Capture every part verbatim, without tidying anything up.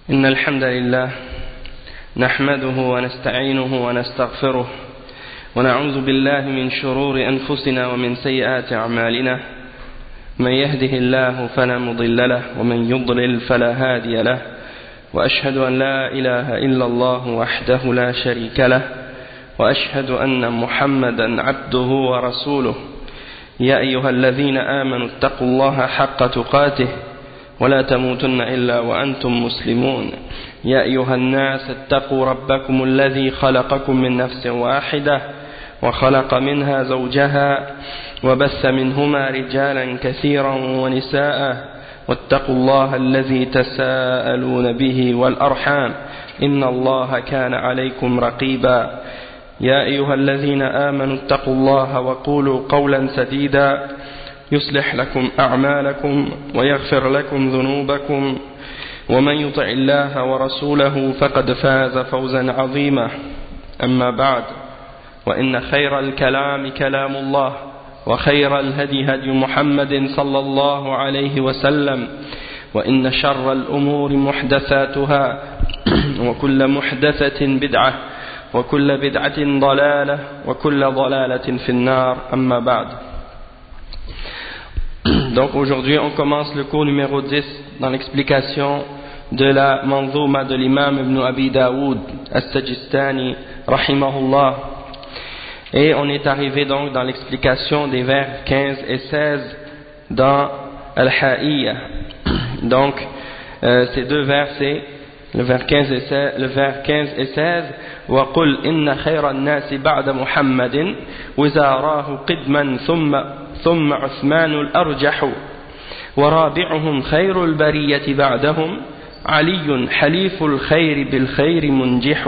إن الحمد لله نحمده ونستعينه ونستغفره ونعوذ بالله من شرور أنفسنا ومن سيئات أعمالنا من يهده الله فلا مضل له ومن يضلل فلا هادي له وأشهد أن لا إله إلا الله وحده لا شريك له وأشهد أن محمدا عبده ورسوله يا أيها الذين آمنوا اتقوا الله حق تقاته ولا تموتن إلا وأنتم مسلمون يا أيها الناس اتقوا ربكم الذي خلقكم من نفس واحدة وخلق منها زوجها وبث منهما رجالا كثيرا ونساء واتقوا الله الذي تساءلون به والأرحام إن الله كان عليكم رقيبا يا أيها الذين آمنوا اتقوا الله وقولوا قولا سديدا يصلح لكم أعمالكم ويغفر لكم ذنوبكم ومن يطع الله ورسوله فقد فاز فوزا عظيما أما بعد وإن خير الكلام كلام الله وخير الهدي هدي محمد صلى الله عليه وسلم وإن شر الأمور محدثاتها وكل محدثة بدعة وكل بدعة ضلالة وكل ضلالة في النار أما بعد. Donc aujourd'hui on commence le cours numéro dix dans l'explication de la manzouma de l'imam Ibn Abi Daoud As-Sajistani rahimahullah, et on est arrivé donc dans l'explication des vers quinze et seize dans Al-Ha'iyya. Donc euh, ces deux versets, le vers quinze et seize, le vers quinze et seize, وَقُلْ إِنَّ خَيْرَ النَّاسِ بَعْدَ مُحَمَّدٍ وَزَارَاهُ قِدْمًا ثُمَّ ثم عثمان الأرجح ورابعهم خير البرية بعدهم علي حليف الخير بالخير منجح.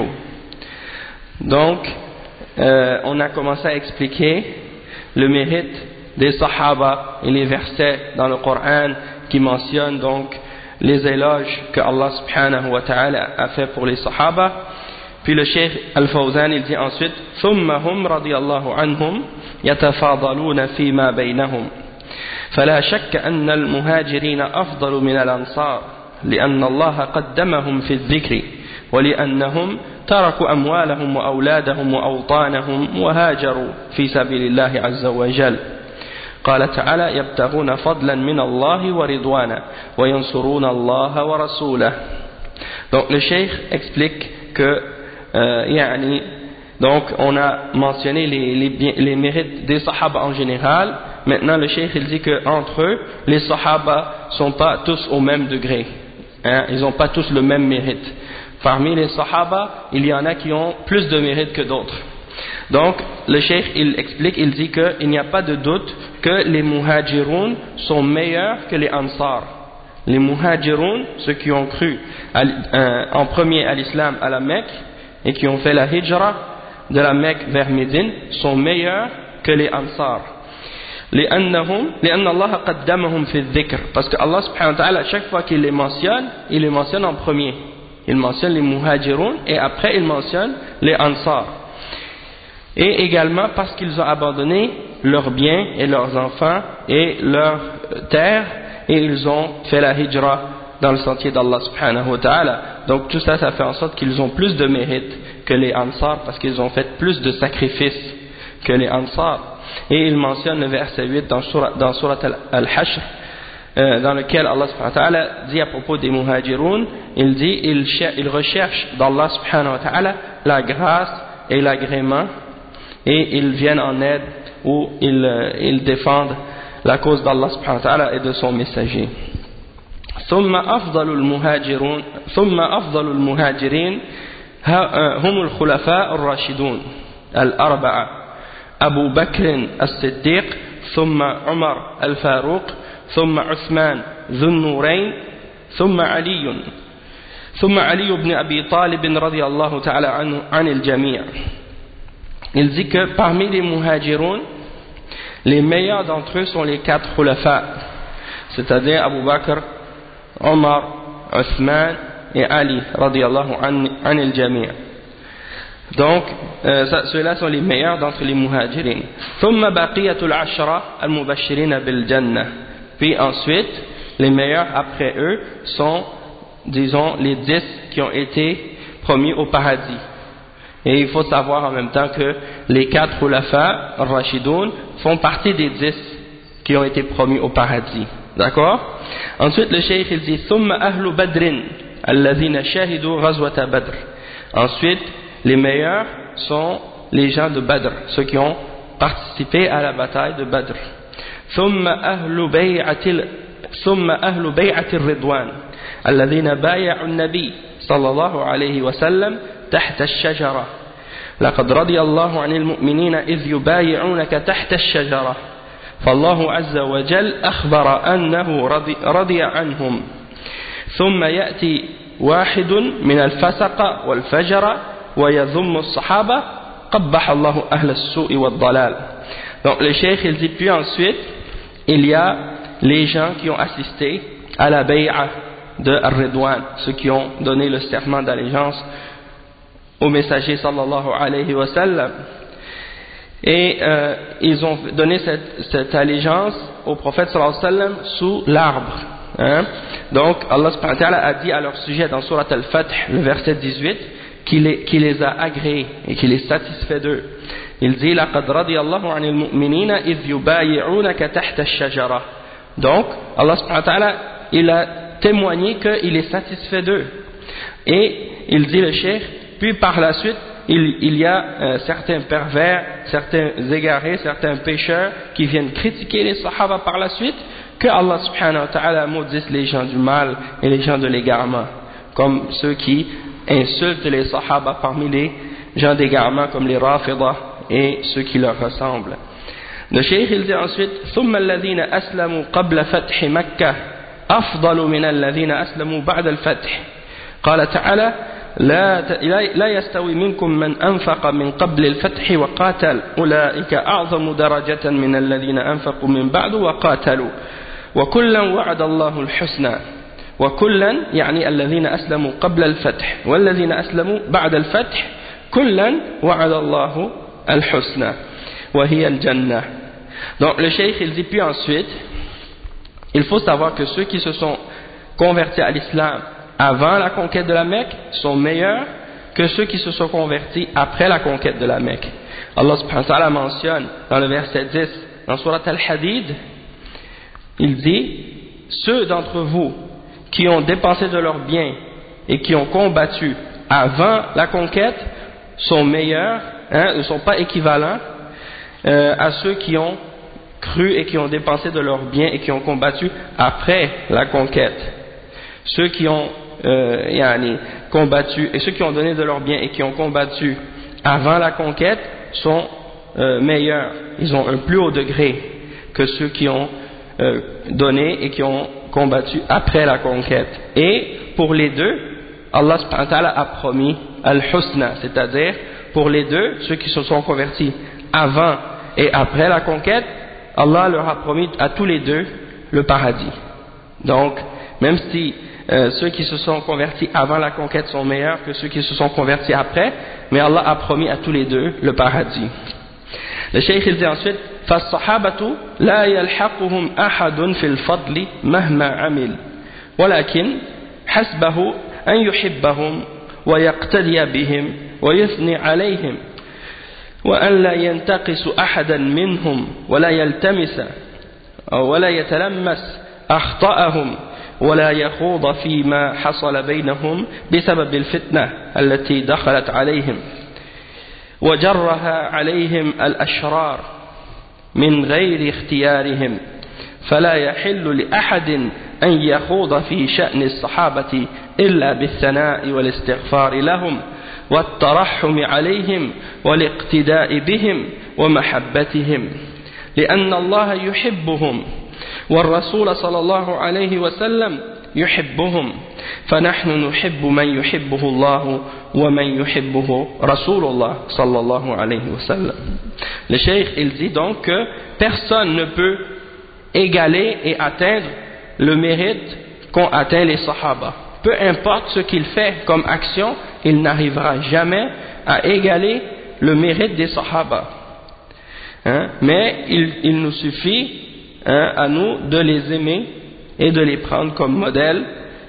Donc euh, on a commencé à expliquer le mérite des Sahaba et les versets dans le Coran qui mentionnent donc les éloges que Allah subhanahu wa ta'ala a fait pour les Sahaba. Puis le Cheikh Al-Fawzan il dit ensuite ثم هم رضي الله عنهم يتفاضلون فيما بينهم فلا شك أن المهاجرين أفضل من الأنصار لأن الله قدمهم في الذكر ولأنهم تركوا أموالهم وأولادهم وأوطانهم وهاجروا في سبيل الله عز وجل. قال تعالى يبتغون فضلا من الله ورضوانا وينصرون الله ورسوله. Donc le Cheikh explique que euh, يعني donc on a mentionné les, les, les mérites des Sahaba en général. Maintenant le Cheikh il dit que entre eux les Sahaba sont pas tous au même degré, hein? Ils n'ont pas tous le même mérite. Parmi les Sahaba il y en a qui ont plus de mérite que d'autres. Donc le Cheikh il explique, il dit qu'il n'y a pas de doute que les Muhajiroun sont meilleurs que les Ansar. Les Muhajiroun, ceux qui ont cru à, euh, en premier à l'islam à la Mecque et qui ont fait la hijra de la Mecque vers Médine, sont meilleurs que les Ansar. لأنهم لأن الله قدمهم في الذكر, parce que Allah subhanahu wa ta'ala, chaque fois qu'il les mentionne, il les mentionne en premier. Il mentionne les Muhajiroun et après il mentionne les Ansar. Et également parce qu'ils ont abandonné leurs biens et leurs enfants et leurs terres et ils ont fait la hijra dans le sentier d'Allah subhanahu wa ta'ala. Donc tout ça, ça fait en sorte qu'ils ont plus de mérite que les Ansar parce qu'ils ont fait plus de sacrifices que les Ansar. Et il mentionne le verset huit dans Surat, dans Surat Al-Hashr, euh, dans lequel Allah subhanahu wa ta'ala dit à propos des Muhajiroun, il dit ils, ils recherchent d'Allah subhanahu wa ta'ala la grâce et l'agrément et ils viennent en aide ou ils, euh, ils défendent la cause d'Allah subhanahu wa ta'ala et de son messager. ثم أفضل المهاجرون ثم أفضل المهاجرين هم الخلفاء الراشدون الأربعة أبو بكر الصديق ثم عمر الفاروق ثم عثمان ذو النورين ثم علي ثم علي بن أبي طالب رضي الله تعالى عنه عن الجميع. Il dit que parmi les muhajiroun, les meilleurs d'entre eux sont les quatre khulafa, c'est-à-dire Abu Bakr, Omar, Othman et Ali radiyallahu an al-jami'. Donc euh, ceux-là sont les meilleurs d'entre les muhajirin. ثم بقية العشرة المبشرين بالجنة. Puis ensuite les meilleurs après eux sont disons, les dix qui ont été promis au paradis. Et il faut savoir en même temps que les quatre khulafa ar-Rashidoun font partie des dix qui ont été promis au paradis. D'accord? Ensuite, le cheikh il dit ثم أهل بدر الذين شهدوا غزوة بدر. Ensuite, les meilleurs sont les gens de Badr, ceux qui ont participé à la bataille de Badr. ثم أهل بيعة ثم أهل بيعة الرضوان الذين بايعوا النبي صلى الله عليه وسلم تحت الشجرة لقد رضي الله عن المؤمنين إذ يبايعونك تحت الشجرة فالله عز وجل أخبر أنه رضي, رضي عنهم ثم يأتي واحد من الفسق والفجر ويذم الصحابة قبح الله أهل السوء والضلال. Donc le cheikh il dit puis ensuite il y a les gens qui ont assisté à la bay'a de Ar-Ridwan, ceux qui ont donné le serment d'allégeance au messager sallallahu alayhi wa sallam, et euh, ils ont donné cette, cette allégeance au prophète sallallahu alayhi wa sallam sous l'arbre, hein? Donc Allah subhanahu wa ta'ala a dit à leur sujet dans Surat Al-Fath, le verset dix-huit, qu'il les, qu'il les a agréés et qu'il est satisfait d'eux. Il dit لَقَدْ رَضِيَ اللَّهُ عَنِ الْمُؤْمِنِينَ إِذْ يُبَايِعُونَكَ تَحْتَ الشَّجَرَةِ. Donc Allah subhanahu wa ta'ala il a témoigné qu'il est satisfait d'eux, et il dit le cheikh, puis par la suite il, il y a euh, certains pervers, certains égarés, certains pécheurs qui viennent critiquer les sahaba par la suite, que Allah subhanahu wa ta'ala maudisse les gens du mal et les gens de l'égarement, comme ceux qui insultent les sahaba parmi les gens d'égarement comme les rafidah et ceux qui leur ressemblent. Le cheikh il dit ensuite ثم الذين أسلموا قبل فتح مكة أفضل من الذين أسلموا بعد الفتح. قال تعالى لا لا يستوي منكم من أنفق من قبل الفتح وقاتل أولئك أعظم درجة من الذين أنفقوا من بعد وقاتلوا وكلا وعد الله الحسنى. وكلا يعني الذين أسلموا قبل الفتح والذين أسلموا بعد الفتح كلا وعد الله الحسنى وهي الجنة. Donc le cheikh il dit puis ensuite il faut savoir que ceux qui se sont convertis à l'islam avant la conquête de la Mecque sont meilleurs que ceux qui se sont convertis après la conquête de la Mecque. Allah subhanahu wa ta'ala mentionne dans le verset dix dans Surat Al-Hadid, il dit ceux d'entre vous qui ont dépensé de leurs biens et qui ont combattu avant la conquête sont meilleurs, hein, ne sont pas équivalents euh, à ceux qui ont cru et qui ont dépensé de leurs biens et qui ont combattu après la conquête. Ceux qui ont euh, yani, combattu et ceux qui ont donné de leurs biens et qui ont combattu avant la conquête sont euh, meilleurs, ils ont un plus haut degré que ceux qui ont euh, donné et qui ont combattu après la conquête. Et pour les deux, Allah subhanahu wa ta'ala a promis al-husna, c'est-à-dire pour les deux, ceux qui se sont convertis avant et après la conquête, Allah leur a promis à tous les deux le paradis. Donc, même si euh, ceux qui se sont convertis avant la conquête sont meilleurs que ceux qui se sont convertis après, mais Allah a promis à tous les deux le paradis. Le cheikh il dit ensuite فالصحابة لا يلحقهم أحد في الفضل مهما عمل ولكن حسبه أن يحبهم ويقتدي بهم ويثني عليهم وأن لا ينتقص أحدا منهم ولا يلتمس ولا يتلمس أخطأهم ولا يخوض فيما حصل بينهم بسبب الفتنة التي دخلت عليهم وجرها عليهم الأشرار من غير اختيارهم فلا يحل لأحد أن يخوض في شأن الصحابة إلا بالثناء والاستغفار لهم والترحم عليهم والاقتداء بهم ومحبتهم لأن الله يحبهم والرسول صلى الله عليه وسلم يحبهم فنحن نحب من يحبه الله ومن يحبه رسول الله صلى الله عليه وسلم. Le cheikh il dit donc que personne ne peut égaler et atteindre le mérite qu'ont atteint les sahaba. Peu importe ce qu'il fait comme action, il n'arrivera jamais à égaler le mérite des sahaba. Hein? Mais il, il nous suffit hein, à nous de les aimer et de les prendre comme modèle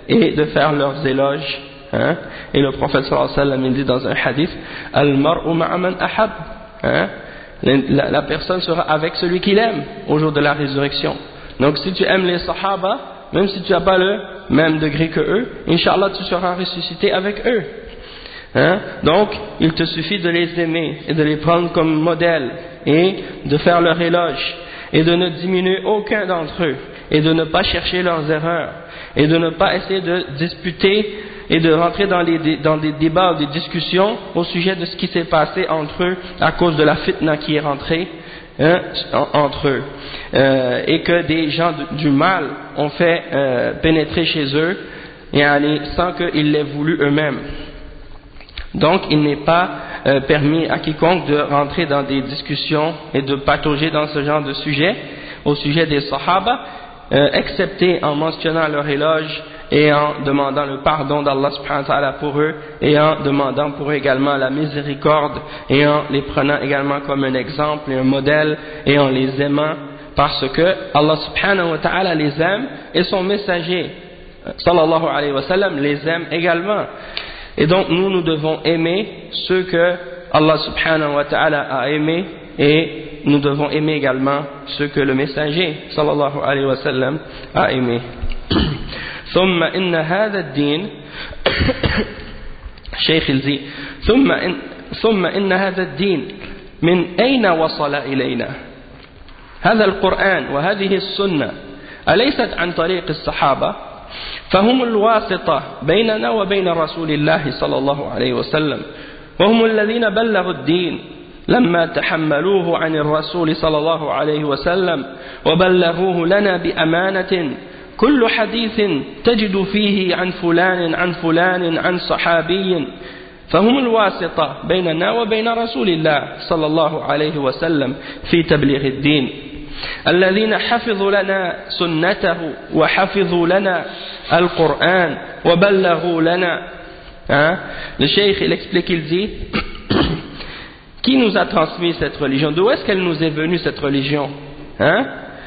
et de faire leurs éloges. Hein? Et le prophète sallallahu alayhi wa sallam il dit dans un hadith, Al-mar'u ma'a man ahab. Hein? La, la personne sera avec celui qu'il aime au jour de la résurrection. Donc si tu aimes les sahaba, même si tu n'as pas le même degré que eux, Inch'Allah tu seras ressuscité avec eux. Hein? Donc il te suffit de les aimer et de les prendre comme modèle et de faire leur éloge et de ne diminuer aucun d'entre eux et de ne pas chercher leurs erreurs et de ne pas essayer de disputer et de rentrer dans, les, dans des débats ou des discussions au sujet de ce qui s'est passé entre eux à cause de la fitna qui est rentrée hein, entre eux euh, et que des gens de, du mal ont fait euh, pénétrer chez eux et aller sans qu'ils l'aient voulu eux-mêmes. Donc il n'est pas euh, permis à quiconque de rentrer dans des discussions et de patauger dans ce genre de sujet au sujet des sahaba euh, excepté en mentionnant leur éloge et en demandant le pardon d'Allah subhanahu wa ta'ala pour eux et en demandant pour eux également la miséricorde et en les prenant également comme un exemple et un modèle et en les aimant parce que Allah subhanahu wa ta'ala les aime et son messager sallallahu alayhi wa sallam les aime également. Et donc nous, nous devons aimer ceux que Allah subhanahu wa ta'ala a aimés et nous devons aimer également ceux que le messager sallallahu alayhi wa sallam a aimés. ثم إن هذا الدين شيخ الزي ثم إن ثم إن هذا الدين من أين وصل إلينا؟ هذا القرآن وهذه السنة أليست عن طريق الصحابة؟ فهم الواسطة بيننا وبين رسول الله صلى الله عليه وسلم وهم الذين بلغوا الدين لما تحملوه عن الرسول صلى الله عليه وسلم وبلغوه لنا بأمانة كل حديث تجد فيه عن فلان عن فلان عن صحابي فهم الواسطة بيننا وبين رسول الله صلى الله عليه وسلم في تبليغ الدين الذين حفظوا لنا سنته وحفظوا لنا القرآن وبلغوا لنا hein? Le cheikh il explique, il dit qui nous a transmis cette religion, d'où est-ce qu'elle nous est venue cette religion hein?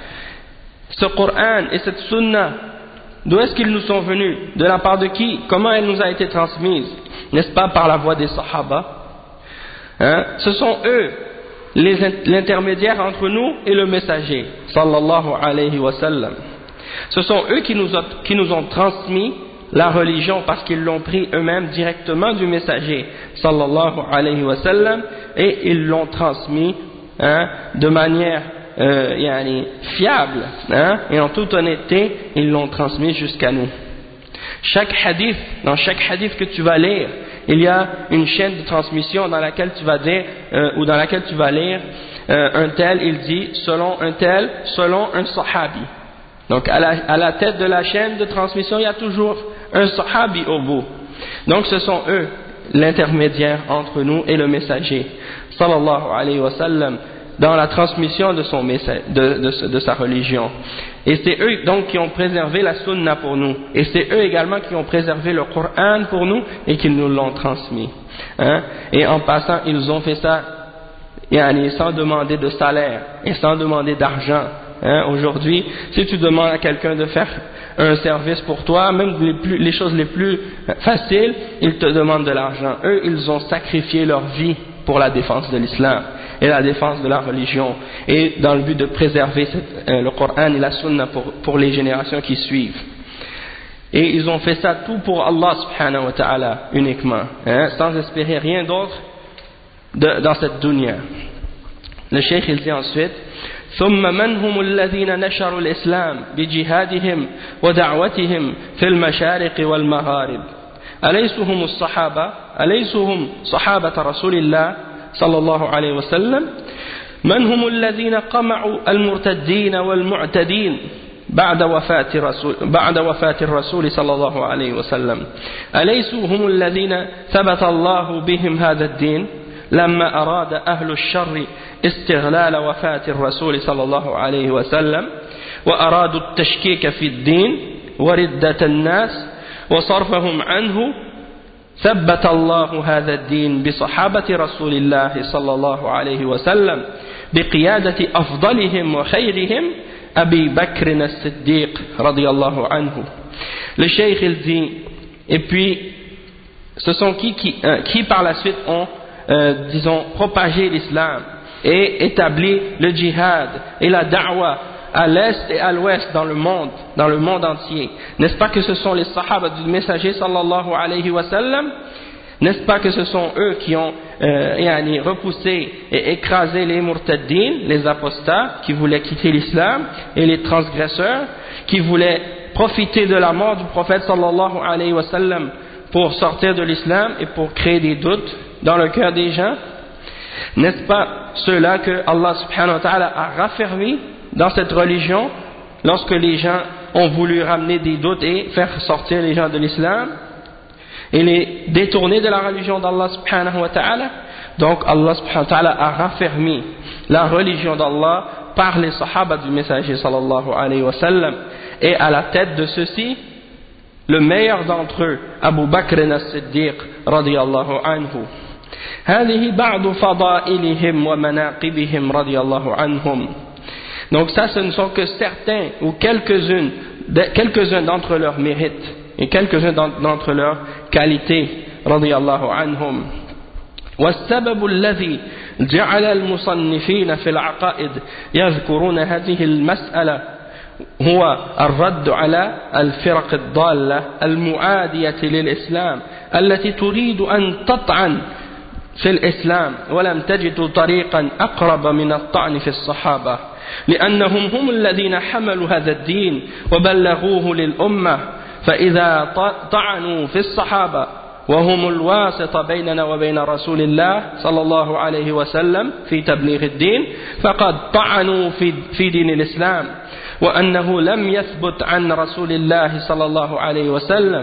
Ce Coran et cette Sunna, d'où est-ce qu'ils nous sont venus? De la part de qui? Comment elle nous a été transmise? N'est-ce pas par la voix des Sahaba? Hein? Ce sont eux l'intermédiaire entre nous et le messager sallallahu alayhi wa sallam. Ce sont eux qui nous, ont, qui nous ont transmis la religion parce qu'ils l'ont pris eux-mêmes directement du messager sallallahu alayhi wa sallam et ils l'ont transmis hein, de manière Euh, yani, fiable hein, et en toute honnêteté ils l'ont transmis jusqu'à nous. Chaque hadith, dans chaque hadith que tu vas lire, il y a une chaîne de transmission dans laquelle tu vas dire euh, ou dans laquelle tu vas lire euh, un tel il dit selon un tel selon un sahabi. Donc à la, à la tête de la chaîne de transmission il y a toujours un sahabi au bout. Donc ce sont eux l'intermédiaire entre nous et le messager sallallahu alayhi wa sallam dans la transmission de, son message, de, de, de sa religion. Et c'est eux donc qui ont préservé la sunna pour nous. Et c'est eux également qui ont préservé le Coran pour nous et qui nous l'ont transmis. Hein? Et en passant, ils ont fait ça yani, sans demander de salaire et sans demander d'argent. Hein? Aujourd'hui, si tu demandes à quelqu'un de faire un service pour toi, même les, plus, les choses les plus faciles, ils te demandent de l'argent. Eux, ils ont sacrifié leur vie pour la défense de l'islam et la défense de la religion et dans le but de préserver cette, euh, le Coran et la Sunna pour, pour les générations qui suivent. Et ils ont fait ça tout pour Allah subhanahu wa ta'ala uniquement, hein, sans espérer rien d'autre de, dans cette dunya. Le cheikh il dit ensuite ثم من هم الذين نشروا الإسلام بجهادهم ودعوتهم في المشارق والمغارب أليسوا هم الصحابة أليسوا هم صحابة رسول الله صلى الله عليه وسلم من هم الذين قمعوا المرتدين والمعتدين بعد وفاة رسول بعد وفاة الرسول صلى الله عليه وسلم أليسوا هم الذين ثبت الله بهم هذا الدين لما أراد أهل الشر استغلال وفاة الرسول صلى الله عليه وسلم وأرادوا التشكيك في الدين وردة الناس وصرفهم عنه ثبت الله هذا الدين بصحابة رسول الله صلى الله عليه وسلم بقيادة أفضلهم وخيرهم أبي بكر الصديق رضي الله عنه Le cheikh il dit, et puis ce sont qui qui, euh, qui par la suite ont, euh, disons, propagé l'islam et établi le djihad et la da'wa à l'est et à l'ouest dans le monde, dans le monde entier. N'est-ce pas que ce sont les sahaba du messager sallallahu alayhi wa sallam? N'est-ce pas que ce sont eux qui ont euh, yani, repoussé et écrasé les murtaddin, les apostats qui voulaient quitter l'islam, et les transgresseurs qui voulaient profiter de la mort du prophète sallallahu alayhi wa sallam pour sortir de l'islam et pour créer des doutes dans le cœur des gens? N'est-ce pas ceux-là que Allah subhanahu wa ta'ala a raffermi dans cette religion lorsque les gens ont voulu ramener des doutes et faire sortir les gens de l'islam et les détourner de la religion d'Allah subhanahu wa ta'ala? Donc Allah subhanahu wa ta'ala a raffermi la religion d'Allah par les sahaba du messager sallallahu alayhi wa sallam, et à la tête de ceux-ci le meilleur d'entre eux, Abu Bakr as-Siddiq radiyallahu anhu. هذه بعض فضائلهم ومناقبهم رضي الله عنهم. Donc ça, ce ne sont que certains ou quelques-unes, quelques-uns d'entre leurs mérites et quelques-uns d'entre leurs qualités رضي الله عنهم. والسبب الذي جعل المصنفين في العقائد يذكرون هذه المسألة هو الرد على الفرق الضالة المعادية للإسلام التي تريد أن تطعن في الإسلام ولم تجد طريقا أقرب من الطعن في الصحابة، لأنهم هم الذين حملوا هذا الدين وبلغوه للأمة، فإذا طعنوا في الصحابة وهم الواسطة بيننا وبين رسول الله صلى الله عليه وسلم في تبليغ الدين فقد طعنوا في, في دين الإسلام، وأنه لم يثبت عن رسول الله صلى الله عليه وسلم،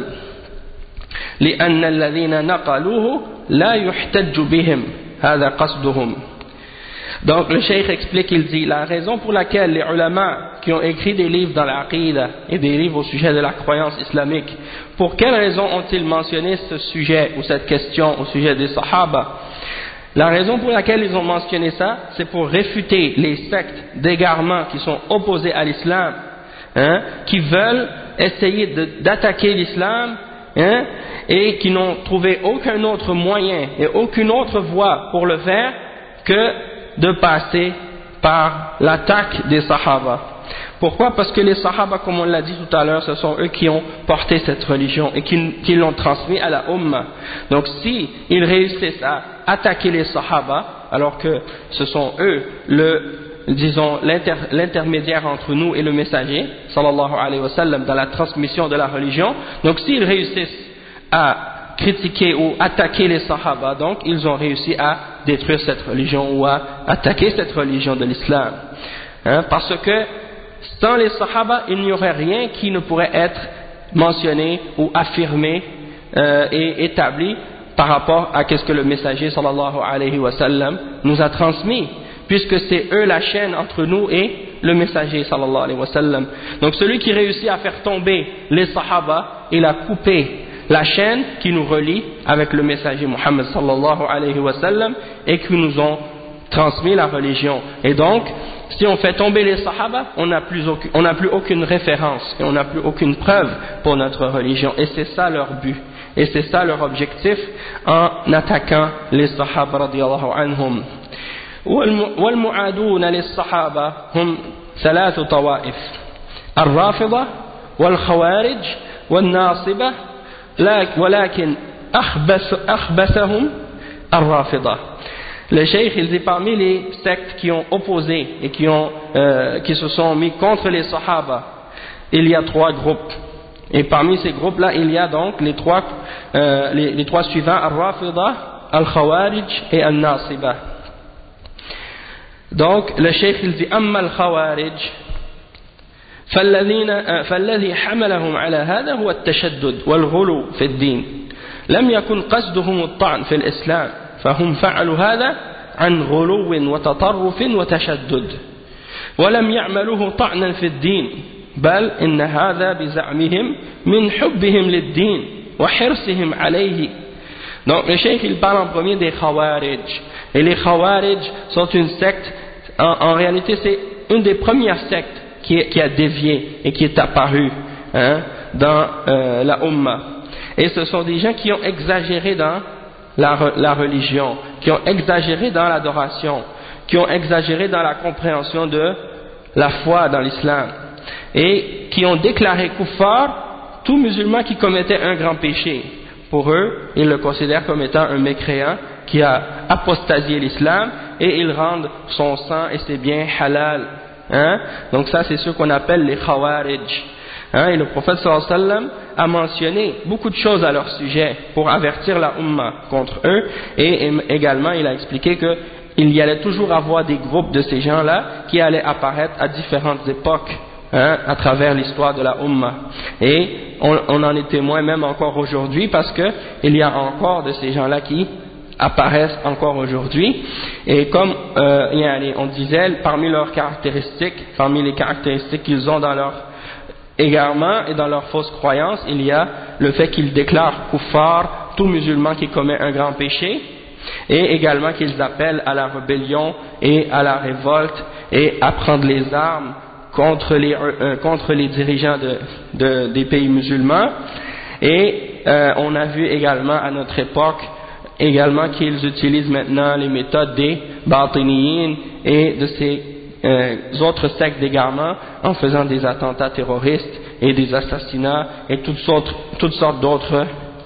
لأن الذين نقلوه لا يحتج بهم، هذا قصدهم. Donc le cheikh explique, il dit, la raison pour laquelle les ulama qui ont écrit des livres dans l'aqida et des livres au sujet de la croyance islamique, pour quelle raison ont-ils mentionné ce sujet ou cette question au sujet des sahaba? La raison pour laquelle ils ont mentionné ça, c'est pour réfuter les sectes d'égarement qui sont opposées à l'islam, hein, qui veulent essayer d'attaquer l'islam, hein, et qui n'ont trouvé aucun autre moyen et aucune autre voie pour le faire que de passer par l'attaque des sahaba. Pourquoi? Parce que les sahaba, comme on l'a dit tout à l'heure, ce sont eux qui ont porté cette religion et qui, qui l'ont transmis à la umma. Donc si ils réussissent à attaquer les sahaba, alors que ce sont eux le, disons, l'intermédiaire entre nous et le messager, sallallahu alayhi wa sallam, dans la transmission de la religion, donc s'ils réussissent à critiquer ou attaquer les sahaba, donc ils ont réussi à détruire cette religion ou à attaquer cette religion de l'islam, hein, parce que sans les sahaba il n'y aurait rien qui ne pourrait être mentionné ou affirmé euh, et établi par rapport à ce que le messager sallallahu alayhi wa sallam nous a transmis, puisque c'est eux la chaîne entre nous et le messager sallallahu alayhi wa sallam. Donc celui qui réussit à faire tomber les sahaba, il a coupé la chaîne qui nous relie avec le messager Muhammad sallallahu alayhi wa sallam et qui nous ont transmis la religion. Et donc, si on fait tomber les sahaba, on n'a plus, aucune, on n'a plus aucune référence et on n'a plus aucune preuve pour notre religion. Et c'est ça leur but. Et c'est ça leur objectif en attaquant les sahaba radiyallahu anhum. والمعادون للصحابة هم ثلاث طوائف: الرافضة والخوارج والناصبة، ولكن أخبث أخبثهم الرافضة. Le cheikh il dit, parmi les sectes qui ont opposé et qui, ont, euh, qui se sont mis contre les sahaba, il y a trois groupes. Et parmi ces groupes-là, il y a donc les trois, euh, les, les trois suivants: Al-Rafida, Al-Khawarij et Al-Nasiba. Donc le cheikh il dit: Amma Al-Khawarij فالذين فالذي حملهم على هذا هو التشدد والغلو في الدين، لم يكن قصدهم الطعن في الإسلام، فهم فعلوا هذا عن غلو وتطرف وتشدد، ولم يعملوه طعنا في الدين، بل إن هذا بزعمهم من حبهم للدين وحرصهم عليه. Donc le cheikh il parle en premier des Khawarij, et les Khawarij sont une secte, en, en réalité c'est une des premières sectes qui, qui a dévié et qui est apparue, hein, dans euh, la Ummah. Et ce sont des gens qui ont exagéré dans la, la religion, qui ont exagéré dans l'adoration, qui ont exagéré dans la compréhension de la foi dans l'islam, et qui ont déclaré kuffar tout musulman qui commettait un grand péché. Pour eux, ils le considèrent comme étant un mécréant qui a apostasié l'islam, et ils rendent son sang et ses biens halal. Hein? Donc ça, c'est ce qu'on appelle les khawarij. Hein? Et le prophète sallallahu alayhi wa sallam a mentionné beaucoup de choses à leur sujet pour avertir la Ummah contre eux, et également il a expliqué que il y allait toujours avoir des groupes de ces gens-là qui allaient apparaître à différentes époques, hein, à travers l'histoire de la Ummah. Et on, on en est témoin même encore aujourd'hui, parce que il y a encore de ces gens-là qui apparaissent encore aujourd'hui. Et comme euh, on disait, parmi leurs caractéristiques, parmi les caractéristiques qu'ils ont dans leur égarement et dans leur fausse croyance, il y a le fait qu'ils déclarent kuffar tout musulman qui commet un grand péché, et également qu'ils appellent à la rébellion et à la révolte et à prendre les armes contre les, euh, contre les dirigeants de, de, des pays musulmans. Et euh, on a vu également à notre époque également qu'ils utilisent maintenant les méthodes des batiniyin et de ces euh, autres sectes d'égarement en faisant des attentats terroristes et des assassinats et toutes sortes, toutes sortes d'autres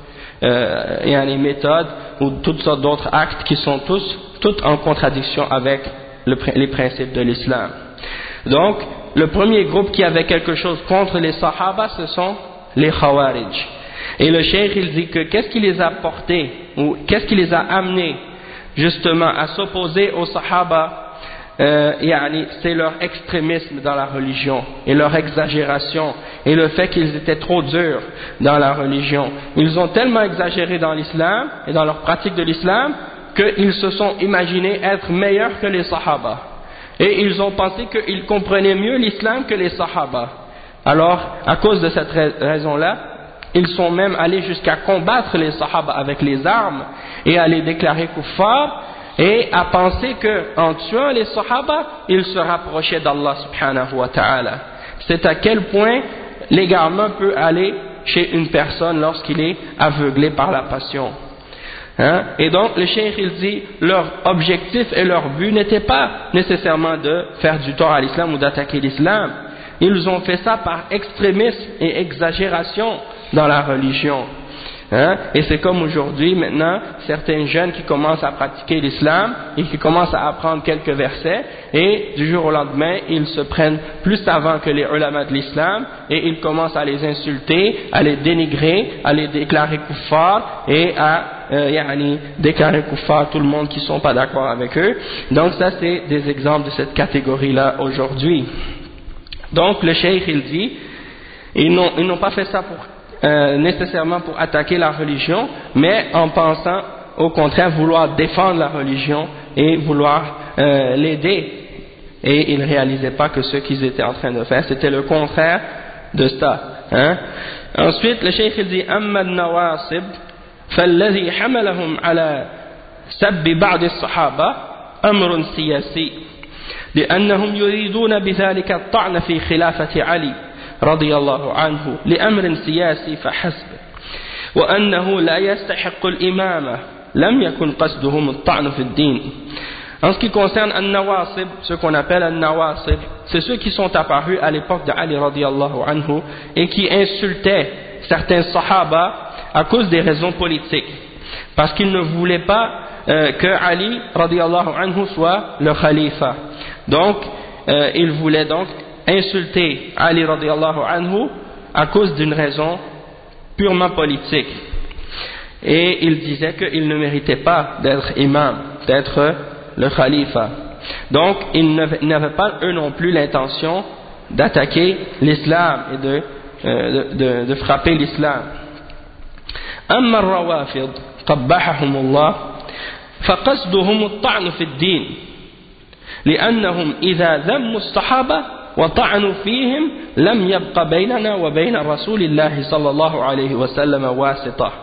euh, et les méthodes ou toutes sortes d'autres actes qui sont tous toutes en contradiction avec le, les principes de l'islam. Donc le premier groupe qui avait quelque chose contre les sahaba, ce sont les khawarij. Et le cheikh il dit que qu'est-ce qui les a portés ou qu'est-ce qui les a amenés justement à s'opposer aux sahaba, euh, yani, c'est leur extrémisme dans la religion et leur exagération et le fait qu'ils étaient trop durs dans la religion. Ils ont tellement exagéré dans l'islam et dans leur pratique de l'islam qu'ils se sont imaginés être meilleurs que les sahaba, et ils ont pensé qu'ils comprenaient mieux l'islam que les sahaba. Alors à cause de cette raison-là, ils sont même allés jusqu'à combattre les sahaba avec les armes et à les déclarer kuffar, et à penser qu'en tuant les sahaba, ils se rapprochaient d'Allah subhanahu wa ta'ala. C'est à quel point l'égarement peut aller chez une personne lorsqu'il est aveuglé par la passion. Hein? Et donc le cheikh il dit, leur objectif et leur but n'était pas nécessairement de faire du tort à l'islam ou d'attaquer l'islam. Ils ont fait ça par extrémisme et exagération dans la religion. Hein? Et c'est comme aujourd'hui maintenant, certains jeunes qui commencent à pratiquer l'islam et qui commencent à apprendre quelques versets, et du jour au lendemain ils se prennent plus savants que les ulama de l'islam et ils commencent à les insulter, à les dénigrer, à les déclarer kuffar et à euh, yani, déclarer kuffar tout le monde qui ne sont pas d'accord avec eux. Donc ça c'est des exemples de cette catégorie là aujourd'hui. Donc le cheikh il dit, ils n'ont, ils n'ont pas fait ça pour Euh, nécessairement pour attaquer la religion, mais en pensant au contraire vouloir défendre la religion et vouloir euh, l'aider, et ils ne réalisaient pas que ce qu'ils étaient en train de faire c'était le contraire de ça. Hein? Ensuite le cheikh il dit أما النواصب فالذي حملهم على سب بعض الصحابة أمر سياسي لأنهم يريدون بذلك الطعن في خلافة علي رضي الله عنه لأمر سياسي فحسب وأنه لا يستحق الإمامة لم يكن قصدهم الطعن في الدين. En ce qui concerne An-Nawasib, ce qu'on appelle An-Nawasib, c'est ceux qui sont apparus à l'époque de Ali radiallahu anhu et qui insultaient certains sahaba à cause des raisons politiques, parce qu'ils ne voulaient pas euh, que Ali radiallahu anhu soit le khalifa. Donc euh, ils voulaient donc insulter Ali radiallahu anhu à cause d'une raison purement politique, et il disait qu'il ne méritait pas d'être imam, d'être le khalifa. Donc ils n'avaient pas eux non plus l'intention d'attaquer l'islam et de, euh, de, de, de frapper l'islam. أما الروافض قبحهم الله فقصدهم الطعن في الدين لأنهم إذا ذموا الصحابة وطعنوا فيهم لم يبق بيننا وبين رسول الله صلى الله عليه وسلم واسطة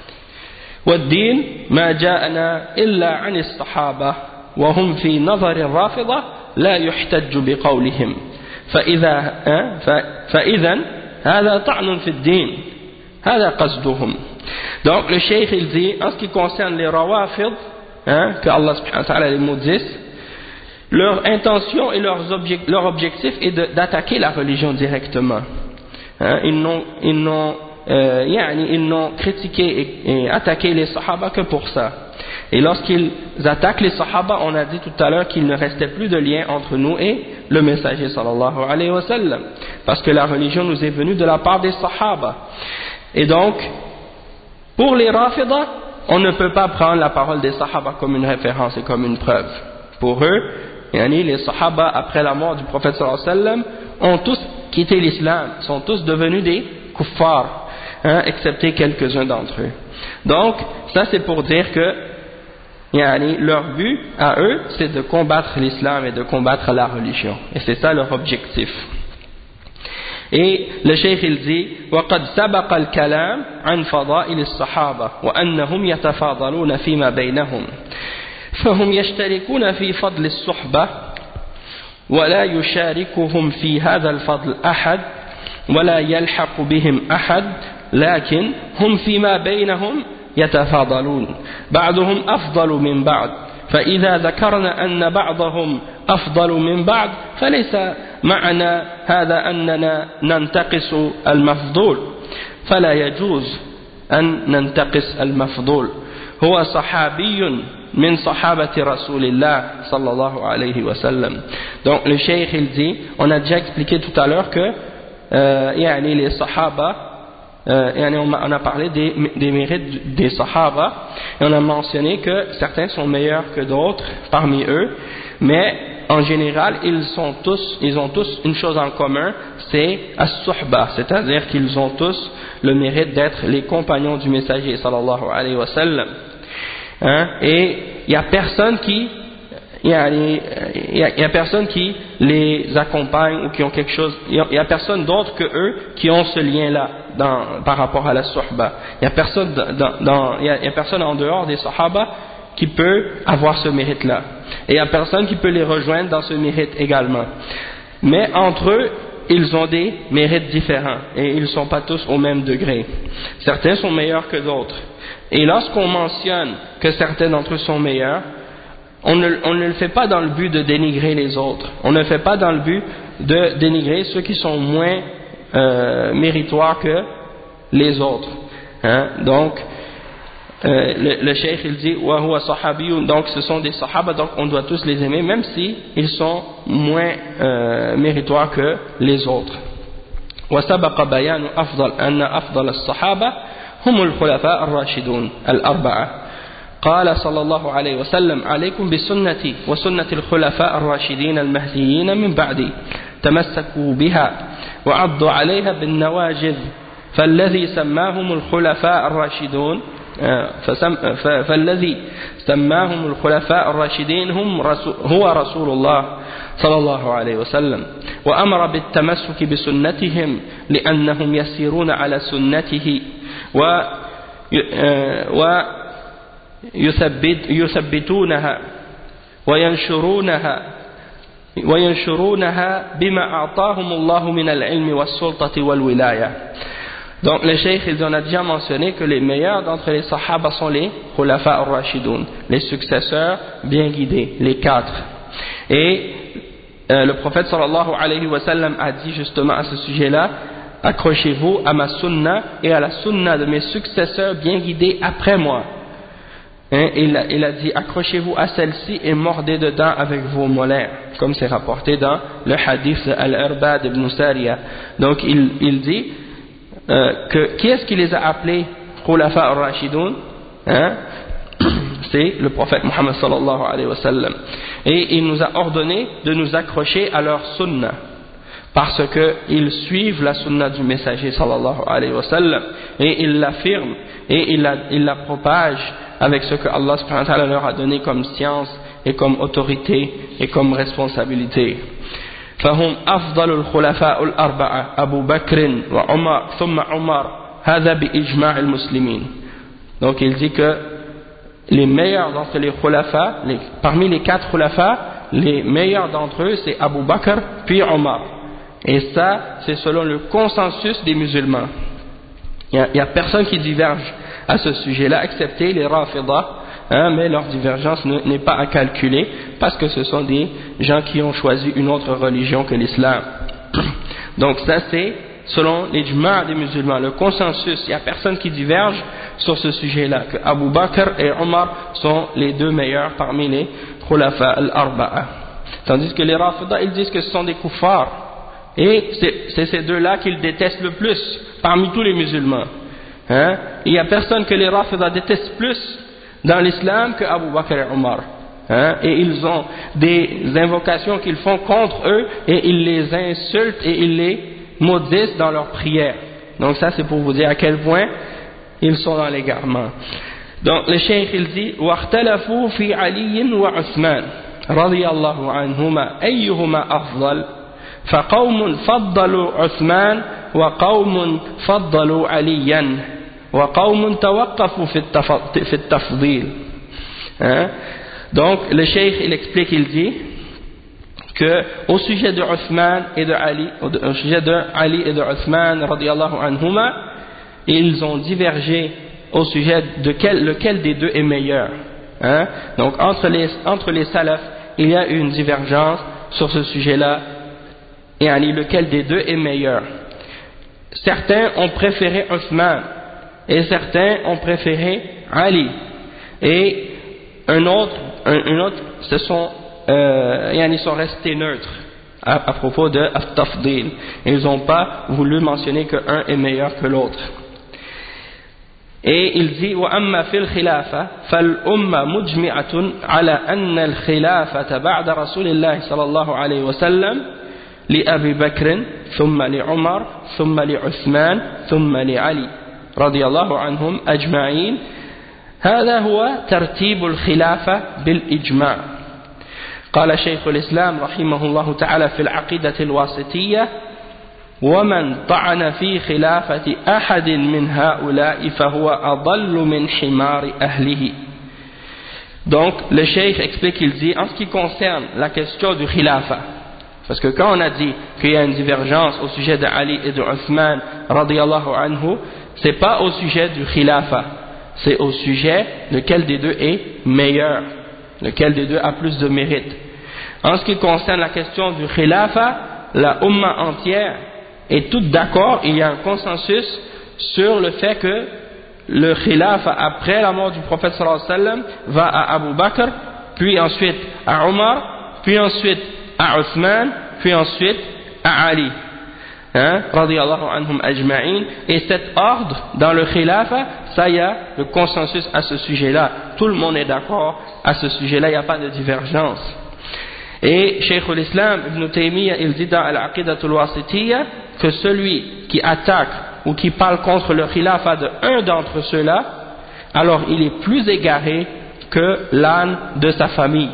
والدين ما جاءنا إلا عن الصحابة وهم في نظر الرافضة لا يحتج بقولهم فإذا فإذا هذا طعن في الدين هذا قصدهم. Donc le cheikh il dit en ce qui concerne les rawafid, hein, que Allah subhanahu wa ta'ala les maudisse, leur intention et leurs objectifs, leur objectif est de, d'attaquer la religion directement. Hein, ils n'ont, ils n'ont, euh, yani, ils n'ont critiqué et, et attaqué les sahaba que pour ça. Et lorsqu'ils attaquent les sahaba, on a dit tout à l'heure qu'il ne restait plus de lien entre nous et le messager sallallahu alayhi wa sallam, parce que la religion nous est venue de la part des sahaba. Et donc, pour les rafidah, on ne peut pas prendre la parole des sahaba comme une référence et comme une preuve. Pour eux, yani, les sahaba, après la mort du prophète sallallahu alayhi wa sallam, ont tous quitté l'islam, sont tous devenus des kuffars, hein, excepté quelques-uns d'entre eux. Donc, ça c'est pour dire que yani, leur but à eux, c'est de combattre l'islam et de combattre la religion. Et c'est ça leur objectif. Et le cheikh il dit وَقَدْ سَبَقَ الْكَلَامِ عَنْ فَضَائِلِ الصَّحَابَةِ وَأَنَّهُمْ يَتَفَاضَلُونَ فِيمَا بَيْنَهُمْ فهم يشتركون في فضل الصحبة ولا يشاركهم في هذا الفضل أحد ولا يلحق بهم أحد لكن هم فيما بينهم يتفاضلون بعضهم أفضل من بعض فإذا ذكرنا أن بعضهم أفضل من بعض فليس معنى هذا أننا ننتقص المفضول فلا يجوز أن ننتقص المفضول هو صحابي من صحابة رسول الله صلى الله عليه وسلم. Donc le cheikh il dit, on a déjà expliqué tout à l'heure que euh, yani les sahaba, euh, yani on, a, on a parlé des, des mérites des sahaba et on a mentionné que certains sont meilleurs que d'autres parmi eux, mais en général ils sont tous, ils ont tous une chose en commun, c'est as-suhba, c'est-à-dire qu'ils ont tous le mérite d'être les compagnons du messager sallallahu alayhi wa sallam. Hein? Et il n'y a personne qui il y a, il y a, il y a personne qui les accompagne ou qui ont quelque chose, il y a personne d'autre que eux qui ont ce lien là dans, par rapport à la suhba. Il y a personne dans, dans, il y a, il y a personne en dehors des sahaba qui peut avoir ce mérite là, et il y a personne qui peut les rejoindre dans ce mérite également, mais entre eux ils ont des mérites différents et ils ne sont pas tous au même degré. Certains sont meilleurs que d'autres. Et lorsqu'on mentionne que certains d'entre eux sont meilleurs, on ne, on ne le fait pas dans le but de dénigrer les autres. On ne le fait pas dans le but de dénigrer ceux qui sont moins euh, méritoires que les autres. Hein? Donc, euh, le, le cheikh il dit wa huwa sahabiyun, donc ce sont des sahaba, donc on doit tous les aimer, même si ils sont moins euh, méritoires que les autres. Wa sabaqa bayanu afdal anna afdal as-sahaba هم الخلفاء الراشدون الأربعة قال صلى الله عليه وسلم عليكم بسنتي وسنة الخلفاء الراشدين المهديين من بعدي تمسكوا بها وعضوا عليها بالنواجذ فالذي سماهم الخلفاء الراشدون فالذي سماهم الخلفاء الراشدين هم رسول هو رسول الله صلى الله عليه وسلم وأمر بالتمسك بسنتهم لأنهم يسيرون على سنته ويثبتونها وينشرونها وينشرونها بما أعطاهم الله من العلم والسلطة والولاية. Donc le cheikh il en a déjà mentionné que les meilleurs d'entre les sahaba sont les khulafa ar-rashidun, les successeurs bien guidés, les quatre. Et euh, le prophète sallallahu alayhi wa sallam a dit justement à ce sujet-là: accrochez-vous à ma sunna et à la sunna de mes successeurs bien guidés après moi. Hein, il, a, il a dit accrochez-vous à celle-ci et mordez dedans avec vos molaires, comme c'est rapporté dans le hadith de Al-Irbad ibn Sariya. Donc il, il dit euh, que qui est-ce qui les a appelés Khulafa ar-Rashidun? Hein? C'est le prophète Muhammad sallallahu alayhi wa sallam. Et il nous a ordonné de nous accrocher à leur sunna, parce qu'ils suivent la sunna du messager sallallahu alayhi wa sallam, et ils l'affirment et ils la, ils la propagent avec ce que Allah subhanahu wa ta'ala leur a donné comme science et comme autorité et comme responsabilité. فهم أفضل الخلفاء الأربعة أبو بكر وعمر ثم عمر هذا بإجماع المسلمين. Donc il dit que les meilleurs d'entre les khulafa, les, parmi les quatre khulafa, les meilleurs d'entre eux c'est Abu Bakr puis Omar. Et ça, c'est selon le consensus des musulmans. Il n'y a, a personne qui diverge à ce sujet-là, excepté les Rafidah, hein, mais leur divergence n'est pas à calculer, parce que ce sont des gens qui ont choisi une autre religion que l'islam. Donc ça, c'est selon l'ijma' des musulmans, le consensus. Il n'y a personne qui diverge sur ce sujet-là, que Abu Bakr et Omar sont les deux meilleurs parmi les khulafa al-arba'a. Tandis que les Rafidah, ils disent que ce sont des kuffars. Et c'est ces deux-là qu'ils détestent le plus parmi tous les musulmans. Hein? Il n'y a personne que les Rafidah détestent plus dans l'islam que Abu Bakr et Omar. Hein? Et ils ont des invocations qu'ils font contre eux et ils les insultent et ils les maudissent dans leurs prières. Donc ça, c'est pour vous dire à quel point ils sont dans l'égarement. Donc le cheikh il dit واختلفوا في علي وعثمان رضي الله عنهما أيهما أفضل فقوم فضلوا عثمان وقوم فضلوا عليا وقوم توقفوا في التفضيل. Hein? Donc le cheikh il explique, il dit que au sujet de Uthman et de Ali, au sujet de Ali et de Uthman radiyallahu anhuma, ils ont divergé au sujet de quel, lequel des deux est meilleur. Hein? Donc entre les, entre les salafs, il y a eu une divergence sur ce sujet-là, et Ali, lequel des deux est meilleur. Certains ont préféré Uthman, et certains ont préféré Ali, et un autre, un, un autre ce sont, euh, ils sont restés neutres à, à propos de At-Tafdil. Ils n'ont pas voulu mentionner qu'un est meilleur que l'autre. Et il dit وأما في الخلافة فالأمة مجمعة على أن الخلافة بعد رسول الله صلى الله عليه وسلم لأبي بكر ثم لعمر ثم لعثمان ثم لعلي رضي الله عنهم أجمعين. هذا هو ترتيب الخلافة بالإجماع. قال شيخ الإسلام رحمه الله تعالى في العقيدة الواسطية ومن طعن في خلافة أحد من هؤلاء فهو أضل من حمار أهله. Donc le cheikh explique, il dit en ce qui concerne la question du khilafa, parce que quand on a dit qu'il y a une divergence au sujet de Ali et de Uthman radiyallahu anhu, c'est pas au sujet du khilafa, c'est au sujet lequel des deux est meilleur, lequel des deux a plus de mérite. En ce qui concerne la question du khilafa, la umma entière est toute d'accord, il y a un consensus sur le fait que le khilafa après la mort du prophète sallallahu alayhi wa sallam va à Abu Bakr, puis ensuite à Omar, puis ensuite à Uthman, puis ensuite à Ali, hein, radiyallahu anhum ajma'in. Et cet ordre dans le khilafa, ça y a le consensus à ce sujet-là, tout le monde est d'accord à ce sujet-là, il n'y a pas de divergence. Et Cheikh l'Islam Ibn Taymiyyah il dit dans Al-Aqidah al-Wasitiyya que celui qui attaque ou qui parle contre le khilafa de un d'entre ceux-là, alors il est plus égaré que l'âne de sa famille.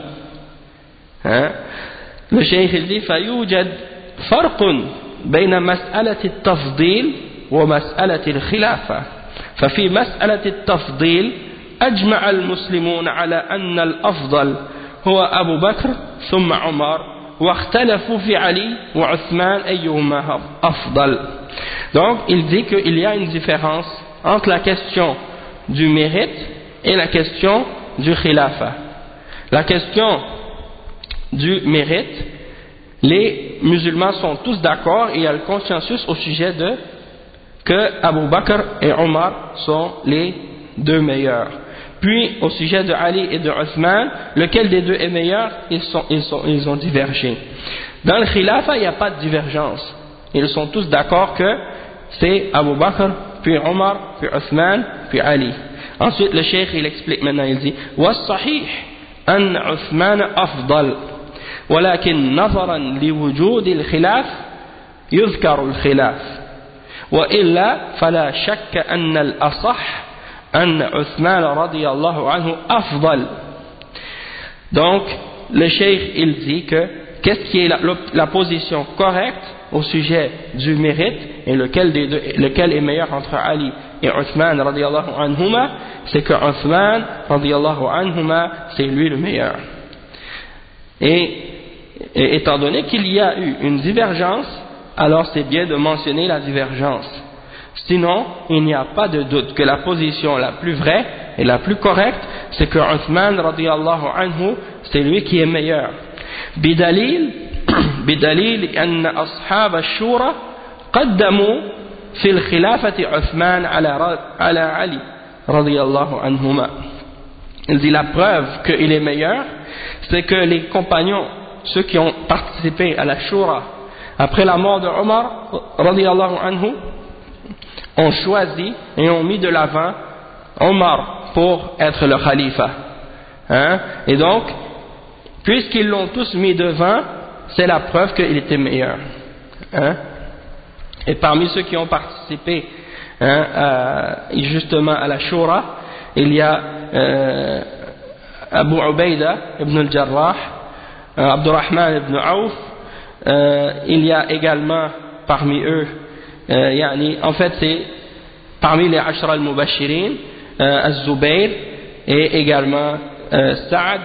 Hein? Le Cheikh il dit فَيُوجَدْ فَرْقٌ بين مسألة التفضيل ومسألة الخلافة ففي مسألة التفضيل أجمع المسلمون على أن الأفضل هو أبو بكر ثم عمر واختلفوا في علي وعثمان أيهما أفضل. Donc il dit qu'il y a une différence entre la question du mérite et la question du khilafa. La question du mérite, les musulmans sont tous d'accord et il y a le consensus au sujet de que Abu Bakr et Omar sont les deux meilleurs. Puis au sujet de Ali et de Uthman, lequel des deux est meilleur, ils, sont, ils, sont, ils ont divergé. Dans le khilafa, il n'y a pas de divergence. Ils sont tous d'accord que c'est Abu Bakr, puis Omar, puis Uthman, puis Ali. Ensuite le cheikh il explique maintenant, il dit والصحيح أن عثمان أفضل ولكن نظرا لوجود الخلاف يذكر الخلاف وإلا فلا شك أن الأصح أن عثمان رضي الله عنه أفضل. Donc le cheikh il dit que qu'est-ce qui est la, la position correcte au sujet du mérite et lequel, des deux, lequel est meilleur entre Ali et Uthman radiyallahu anhuma, c'est que Uthman radiyallahu anhuma c'est lui le meilleur. Et, et étant donné qu'il y a eu une divergence alors c'est bien de mentionner la divergence. Sinon, il n'y a pas de doute que la position la plus vraie et la plus correcte, c'est que Uthman radiyallahu anhu, c'est lui qui est meilleur. Bidalil, bidalil أن أصحاب الشورى قدموا في الخلافة عثمان على على علي رضي الله عنهما. Il dit la preuve qu'il est meilleur, c'est que les compagnons, ceux qui ont participé à la Shura après la mort de Omar radiyallahu anhu, ont choisi et ont mis de l'avant Omar pour être le khalifa. Hein? Et donc, puisqu'ils l'ont tous mis devant, c'est la preuve qu'il était meilleur. Hein? Et parmi ceux qui ont participé hein, à, justement à la Shura, il y a euh, Abu Ubaida ibn al-Jarrah, euh, Abdurrahman ibn Auf, euh, il y a également parmi eux, euh, yani, en fait c'est parmi les Ashra al-Mubashirin, euh, Az-Zubayr et également euh, Saad,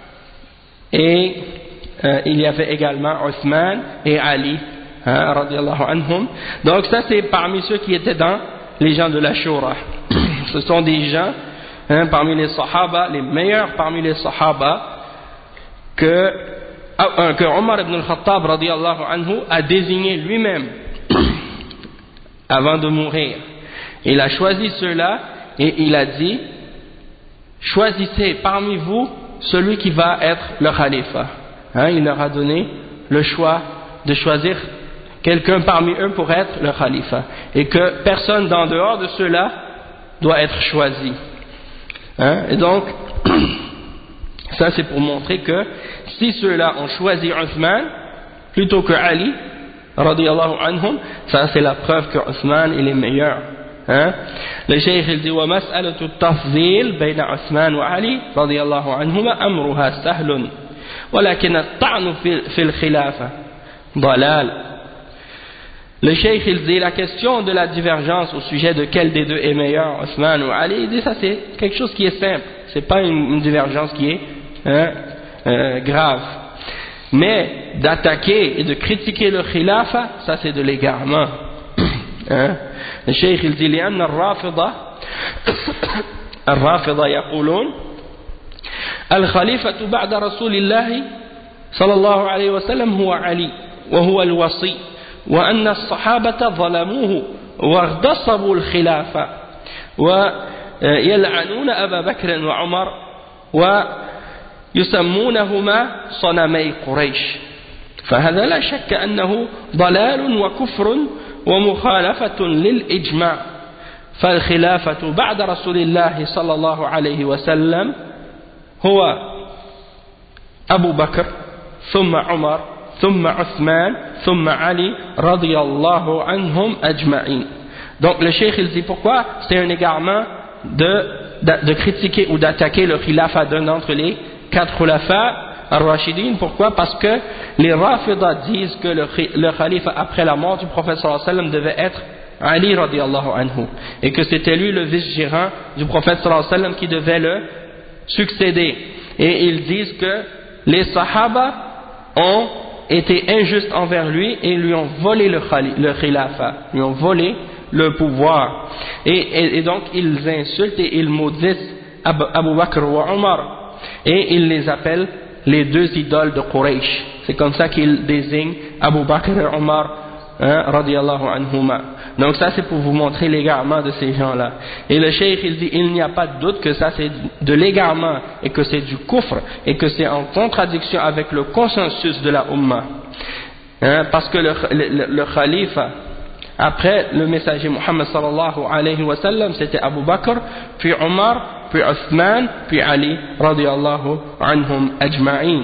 et euh, il y avait également Uthman et Ali, hein, radiallahu anhum. Donc ça c'est parmi ceux qui étaient dans les gens de la Shura. Ce sont des gens hein, parmi les Sahaba, les meilleurs parmi les Sahaba, que, euh, que Omar ibn al-Khattab radiallahu anhu a désigné lui-même avant de mourir. Il a choisi ceux-là et il a dit: choisissez parmi vous celui qui va être le khalifa. Hein, il leur a donné le choix de choisir quelqu'un parmi eux pour être le khalifa, et que personne d'en dehors de ceux-là doit être choisi. Hein, et donc, ça c'est pour montrer que si ceux-là ont choisi Uthman plutôt que Ali, radiyallahu anhum, ça c'est la preuve que Uthman il est meilleur. Hein? Le cheikh il dit: ومسألة التفضيل بين عثمان وعلي رضي الله عنهما أمرها سهل ولكن الطعن في الخلافة ضلال. Le cheikh il dit: la question de la divergence au sujet de quel des deux est meilleur, Uthman ou Ali, il dit ça c'est quelque chose qui est simple, c'est pas une, une divergence qui est hein, euh, grave. Mais d'attaquer et de critiquer le khilafa, ça c'est de l'égarement. Hein? Le cheikh il dit: لأن الرافضة الرافضة يقولون الخليفة بعد رسول الله صلى الله عليه وسلم هو علي وهو الوصي وأن الصحابة ظلموه واغتصبوا الخلافة ويلعنون أبا بكر وعمر ويسمونهما صنمي قريش، فهذا لا شك أنه ضلال وكفر ومخالفة للإجماع، فالخلافة بعد رسول الله صلى الله عليه وسلم هو أبو بكر ثم عمر ثم عثمان ثم علي رضي الله عنهم أجمعين. Donc le cheikh il dit pourquoi c'est un égarement de, de, de critiquer ou d'attaquer le khilafa d'un d'entre les quatre khulafa al-Rashidin. Pourquoi? Parce que les Rafidah disent que le, le khalifa après la mort du prophète sallallahu alayhi wa sallam devait être Ali radiallahu anhu, et que c'était lui le vice-gérant du prophète sallallahu alayhi wa sallam qui devait le succéder. Et ils disent que les Sahaba ont été injustes envers lui et lui ont volé le, le khilafa, lui ont volé le pouvoir. Et, et, et donc ils insultent et ils maudissent Abu, Abu Bakr wa Omar, et ils les appellent les deux idoles de Quraysh. C'est comme ça qu'ils désignent Abu Bakr et Omar, hein, radiyallahu anhuma. Donc ça c'est pour vous montrer l'égarement de ces gens-là. Et le cheikh il dit: il n'y a pas de doute que ça c'est de l'égarement et que c'est du kufr et que c'est en contradiction avec le consensus de la Ummah. Hein, parce que le, le, le khalifa après le messager Muhammad sallallahu alayhi wa sallam c'était Abu Bakr, puis Omar, puis Uthman, puis Ali radiyallahu anhum ajma'in.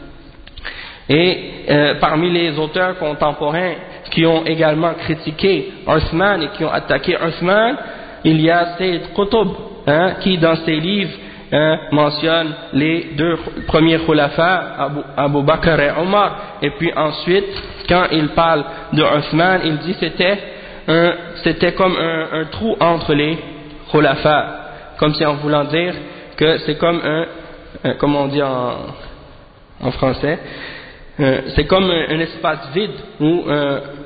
Et euh, parmi les auteurs contemporains qui ont également critiqué Uthman et qui ont attaqué Uthman, il y a Sayyid Qutb, hein, qui dans ses livres hein, mentionne les deux premiers khulafa, Abu, Abu Bakr et Omar, et puis ensuite quand il parle de Uthman, il dit c'était un, c'était comme un, un trou entre les khulafa, comme si en voulant dire que c'est comme un, un comment on dit en, en français, Euh, c'est comme un, un espace vide ou un,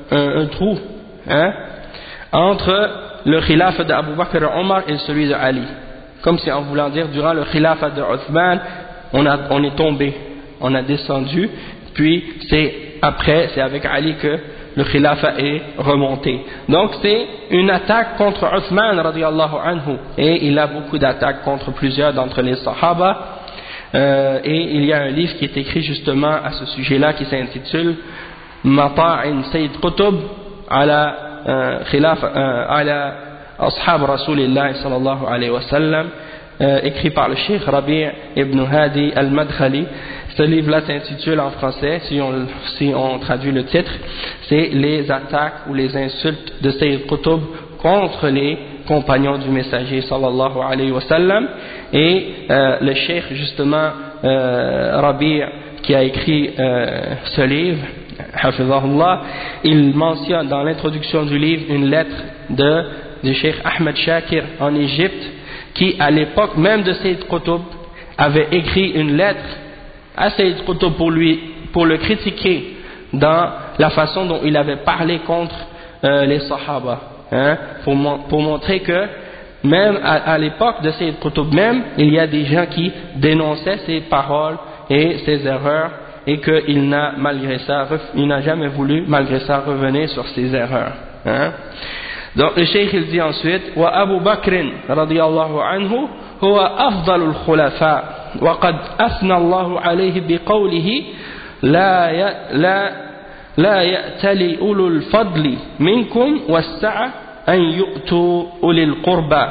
un, un trou, hein, entre le khilafat d'Abu Bakr et Omar et celui de Ali. Comme si en voulant dire, durant le khilafat de Uthman, on, a, on est tombé, on a descendu, puis c'est après, c'est avec Ali que le khilafat est remonté. Donc c'est une attaque contre Uthman radiyallahu anhu, et il a beaucoup d'attaques contre plusieurs d'entre les sahaba. Euh, et il y a un livre qui est écrit justement à ce sujet-là qui s'intitule Mata'in Sayyid Qutb ala khilaf ala ashab Rasulillah sallallahu alayhi wa sallam, écrit par le Cheikh Rabi' ibn Hadi al-Madkhali. Ce livre-là s'intitule en français, si on, si on traduit le titre, c'est les attaques ou les insultes de Sayyid Qutb contre les compagnons du messager sallallahu alayhi wa sallam. Et euh, le cheikh justement euh, Rabi' qui a écrit euh, ce livre, hafizahullah, il mentionne dans l'introduction du livre une lettre de, du cheikh Ahmed Shakir en Égypte, qui à l'époque même de Sayyid Qutb avait écrit une lettre à Sayyid Qutb pour lui, pour le critiquer dans la façon dont il avait parlé contre euh, les Sahaba, hein, pour, pour montrer que même à, à l'époque de Sayyid Qutb même, il y a des gens qui dénonçaient ses paroles et ses erreurs, et qu'il n'a malgré ça, il n'a jamais voulu malgré ça revenir sur ses erreurs, hein. Donc le cheikh il dit ensuite wa Abu Bakr radiyallahu anhu huwa afdalul khulafa wa qad athna Allahu alayhi biqawlihi la ya, la la ya'tali ulul fadli minkum was-sa'a an yu'tu ulil qurba.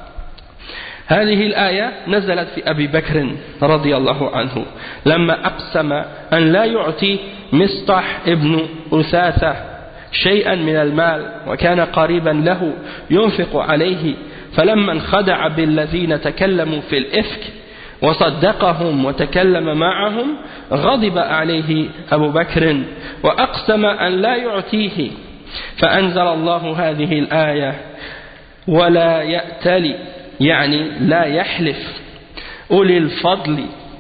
هذه الآية نزلت في أبي بكر رضي الله عنه لما أقسم أن لا يعطي مصطح ابن أثاثة شيئا من المال وكان قريبا له ينفق عليه، فلما انخدع بالذين تكلموا في الإفك وصدقهم وتكلم معهم غضب عليه أبو بكر وأقسم أن لا يعطيه، فأنزل الله هذه الآية ولا يأتلي يعني لا يحلف أولي الفضل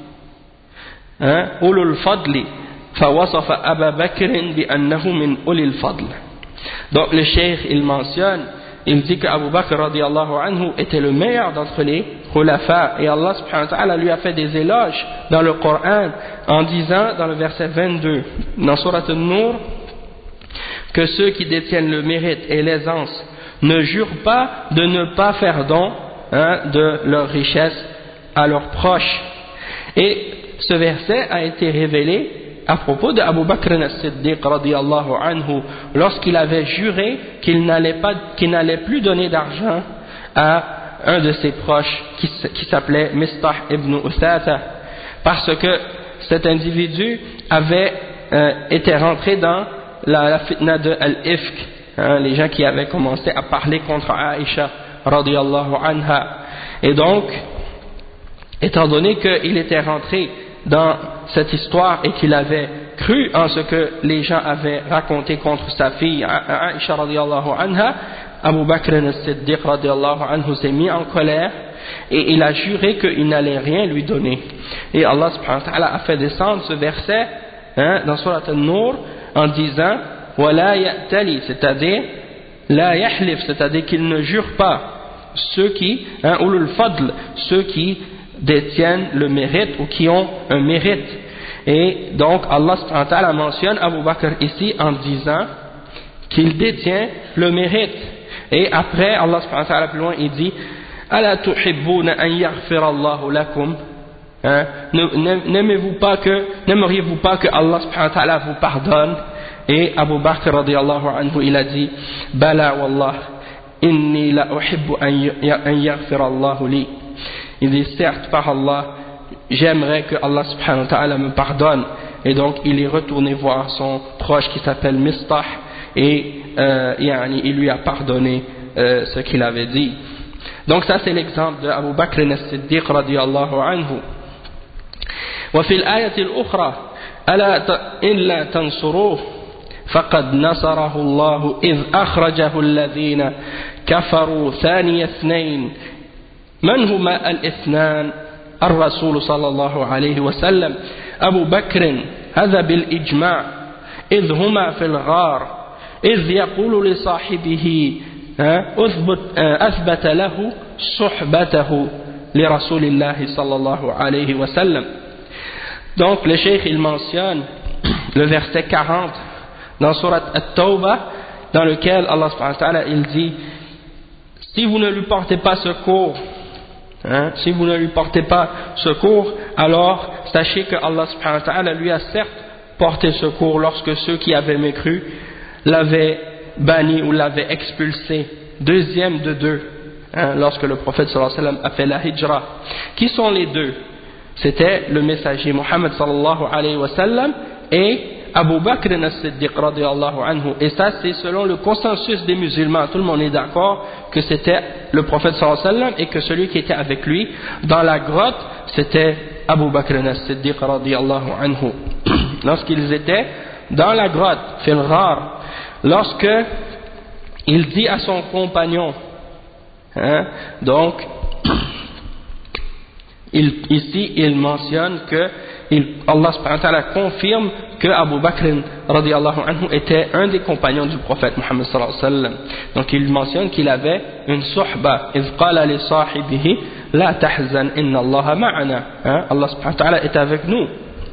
أولو الفضل فوصف أبا بكر بأنه من أولي الفضل. Donc le cheikh il mentionne, il dit que Abu Bakr radiyallahu anhu était le meilleur d'entre les khulafa, et Allah subhanahu wa ta'ala lui a fait des éloges dans le Coran en disant dans le verset vingt-deux dans Surat An-Nur que ceux qui détiennent le mérite et l'aisance ne jurent pas de ne pas faire don, hein, de leur richesse à leurs proches. Et ce verset a été révélé à propos de Abu Bakr as-Siddiq radiyallahu anhu, lorsqu'il avait juré qu'il n'allait pas, qu'il n'allait plus donner d'argent à un de ses proches qui, qui s'appelait Mistah ibn Uthatha, parce que cet individu avait euh, été rentré dans la, la fitna de al-Ifk, hein, les gens qui avaient commencé à parler contre Aïcha radiyallahu anha. Et donc, étant donné qu'il était rentré dans cette histoire et qu'il avait cru en ce que les gens avaient raconté contre sa fille Aïcha radiyallahu anha, Abu Bakr as-Siddiq radiyallahu anhu s'est mis en colère et il a juré qu'il n'allait rien lui donner. Et Allah subhanahu wa ta'ala a fait descendre ce verset, hein, dans Surat An-Nur en disant wala ya'tali, c'est-à-dire la yahlif, c'est-à-dire qu'il ne jure pas, ceux qui, hein, ulul fadl, ceux qui détiennent le mérite ou qui ont un mérite. Et donc Allah subhanahu wa ta'ala mentionne Abu Bakr ici en disant qu'il détient le mérite. Et après Allah subhanahu wa ta'ala plus loin il dit ala tuhibbuna an yaghfira Allahu lakum, hein, n'aimez-vous pas que n'aimeriez-vous pas que Allah subhanahu wa ta'ala vous pardonne? Et Abu Bakr radiyallahu anhu il a dit bala wallah inni la uhibbu an yaghfira Allahu li. Il dit certes par Allah j'aimerais que Allah subhanahu wa ta'ala me pardonne. Et donc il est retourné voir son proche qui s'appelle Mistah et euh, yani, il lui a pardonné euh, ce qu'il avait dit. Donc ça c'est l'exemple de Abu Bakr as-Siddiq radiyallahu anhu. وفي الآية الأخرى ألا إلا تنصروه فقد نصره الله إذ أخرجه الذين كفروا ثاني اثنين من هما الاثنان الرسول صلى الله عليه وسلم أبو بكر هذا بالإجماع إذ هما في الغار إذ يقول لصاحبه أثبت, أثبت له صحبته لرسول الله صلى الله عليه وسلم. Donc le cheikh il mentionne le verset quarante dans Surat At-Tawbah, dans lequel Allah subhanahu wa ta'ala il dit: si vous ne lui portez pas secours, hein, si vous ne lui portez pas secours, alors sachez que Allah subhanahu wa ta'ala lui a certes porté secours lorsque ceux qui avaient mécru l'avaient banni ou l'avaient expulsé, deuxième de deux, hein, lorsque le prophète sallallahu alayhi wa sallam a fait la hijra. Qui sont les deux? C'était le messager Muhammad sallallahu alayhi wa sallam et Abu Bakr as-Siddiq radiyallahu anhu. Et ça c'est selon le consensus des musulmans, tout le monde est d'accord que c'était le prophète sallallahu alayhi wa sallam et que celui qui était avec lui dans la grotte c'était Abu Bakr as-Siddiq radiyallahu anhu. Lorsqu'ils étaient dans la grotte, fil ghar, lorsque il dit à son compagnon, hein, donc il, ici il mentionne que il, Allah subhanahu wa ta'ala confirme que Abu Bakr radiyallahu anhu était un des compagnons du prophète Muhammad sallallahu alayhi wa sallam. Donc il mentionne qu'il avait une suhba. إذ قال لصاحبه لا تحزن إن الله معنا. Allah subhanahu wa ta'ala est avec nous.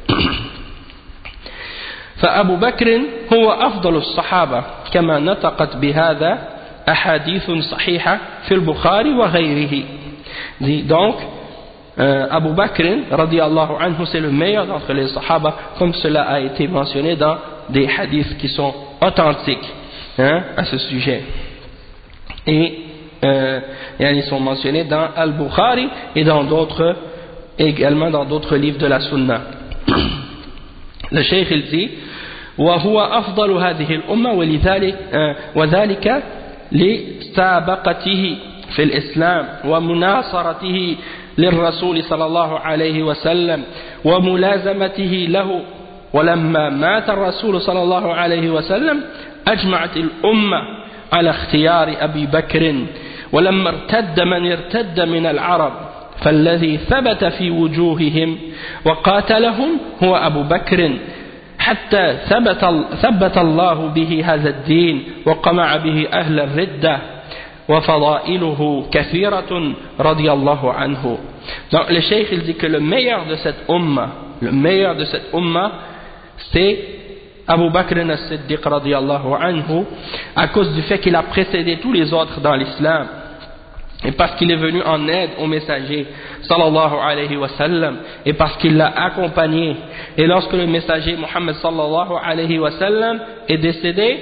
فأبو بكر هو أفضل الصحابة كما نطقت بهذا أحاديث صحيحة في البخاري وغيره. Donc Euh, Abu Bakr radiyallahu anhu c'est le meilleur d'entre les sahaba, comme cela a été mentionné dans des hadiths qui sont authentiques, hein, à ce sujet, et euh, ils sont mentionnés dans Al-Bukhari et dans d'autres, également dans d'autres livres de la Sunna. Le cheikh il dit وهو أفضل هذه الأمة ولذلك وذلك لسابقته في الإسلام ومناصرته للرسول صلى الله عليه وسلم وملازمته له. ولما مات الرسول صلى الله عليه وسلم أجمعت الأمة على اختيار أبي بكر. ولما ارتد من ارتد من العرب فالذي ثبت في وجوههم وقاتلهم هو أبو بكر حتى ثبت, ثبت الله به هذا الدين وقمع به أهل الردة وفضائله كثيرة رضي الله عنه. Donc le cheikh il dit que le meilleur de cette umma, le meilleur de cette umma c'est Abu Bakr as-Siddiq radiyallahu anhu, à cause du fait qu'il a précédé tous les autres dans l'islam et parce qu'il est venu en aide au messager sallallahu alayhi wa sallam et parce qu'il l'a accompagné. Et lorsque le messager Muhammad sallallahu alayhi wa sallam est décédé,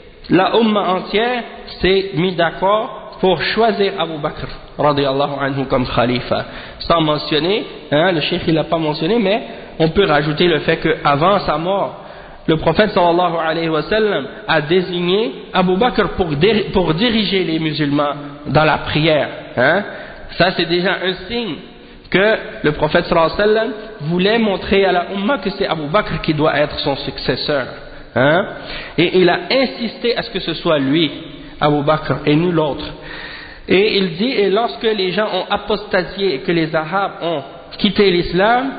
la umma entière s'est mis d'accord pour choisir Abu Bakr radiyallahu anhu comme khalifa, sans mentionner, hein, le cheikh il l'a pas mentionné, mais on peut rajouter le fait qu'avant sa mort, le prophète sallallahu alayhi wa sallam a désigné Abu Bakr pour, pour diriger les musulmans dans la prière, hein. Ça c'est déjà un signe que le prophète sallallahu alayhi wa sallam voulait montrer à la umma que c'est Abu Bakr qui doit être son successeur, hein? Et il a insisté à ce que ce soit lui, Abu Bakr, et nul autre. Et il dit, et lorsque les gens ont apostasié et que les Arabes ont quitté l'islam,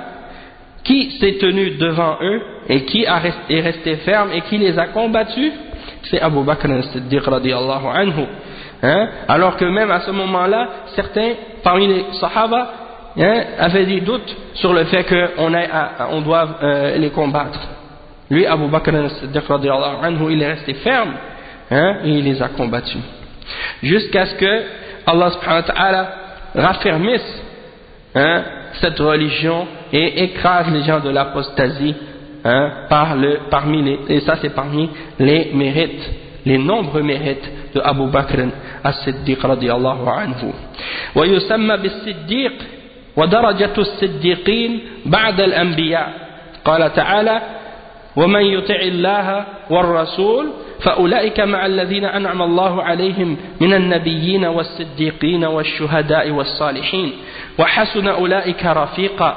qui s'est tenu devant eux et qui a resté, est resté ferme et qui les a combattus? C'est Abu Bakr as-Siddiq radiyallahu anhu, hein? Alors que même à ce moment-là, certains parmi les Sahaba, hein, avaient des doutes sur le fait qu'on on doit euh, les combattre. Lui, Abu Bakr as-Siddiq radiyallahu anhu, il est resté ferme, hein, et il les a combattus. Jusqu'à ce que Allah subhanahu wa ta'ala raffermisse, hein, cette religion et écrase les gens de l'apostasie, hein, par le, parmi les, et ça c'est parmi les mérites, les nombreux mérites de Abu Bakr as-Siddiq radiyallahu anhu. Wa yusamma bis-Siddiq wa darajatu as-Siddiqin ba'da al-anbiya. Qala ta'ala ومن يطع الله والرسول فأولئك مع الذين أنعم الله عليهم من النبيين والصديقين والشهداء والصالحين وحسن أولئك رفيقا.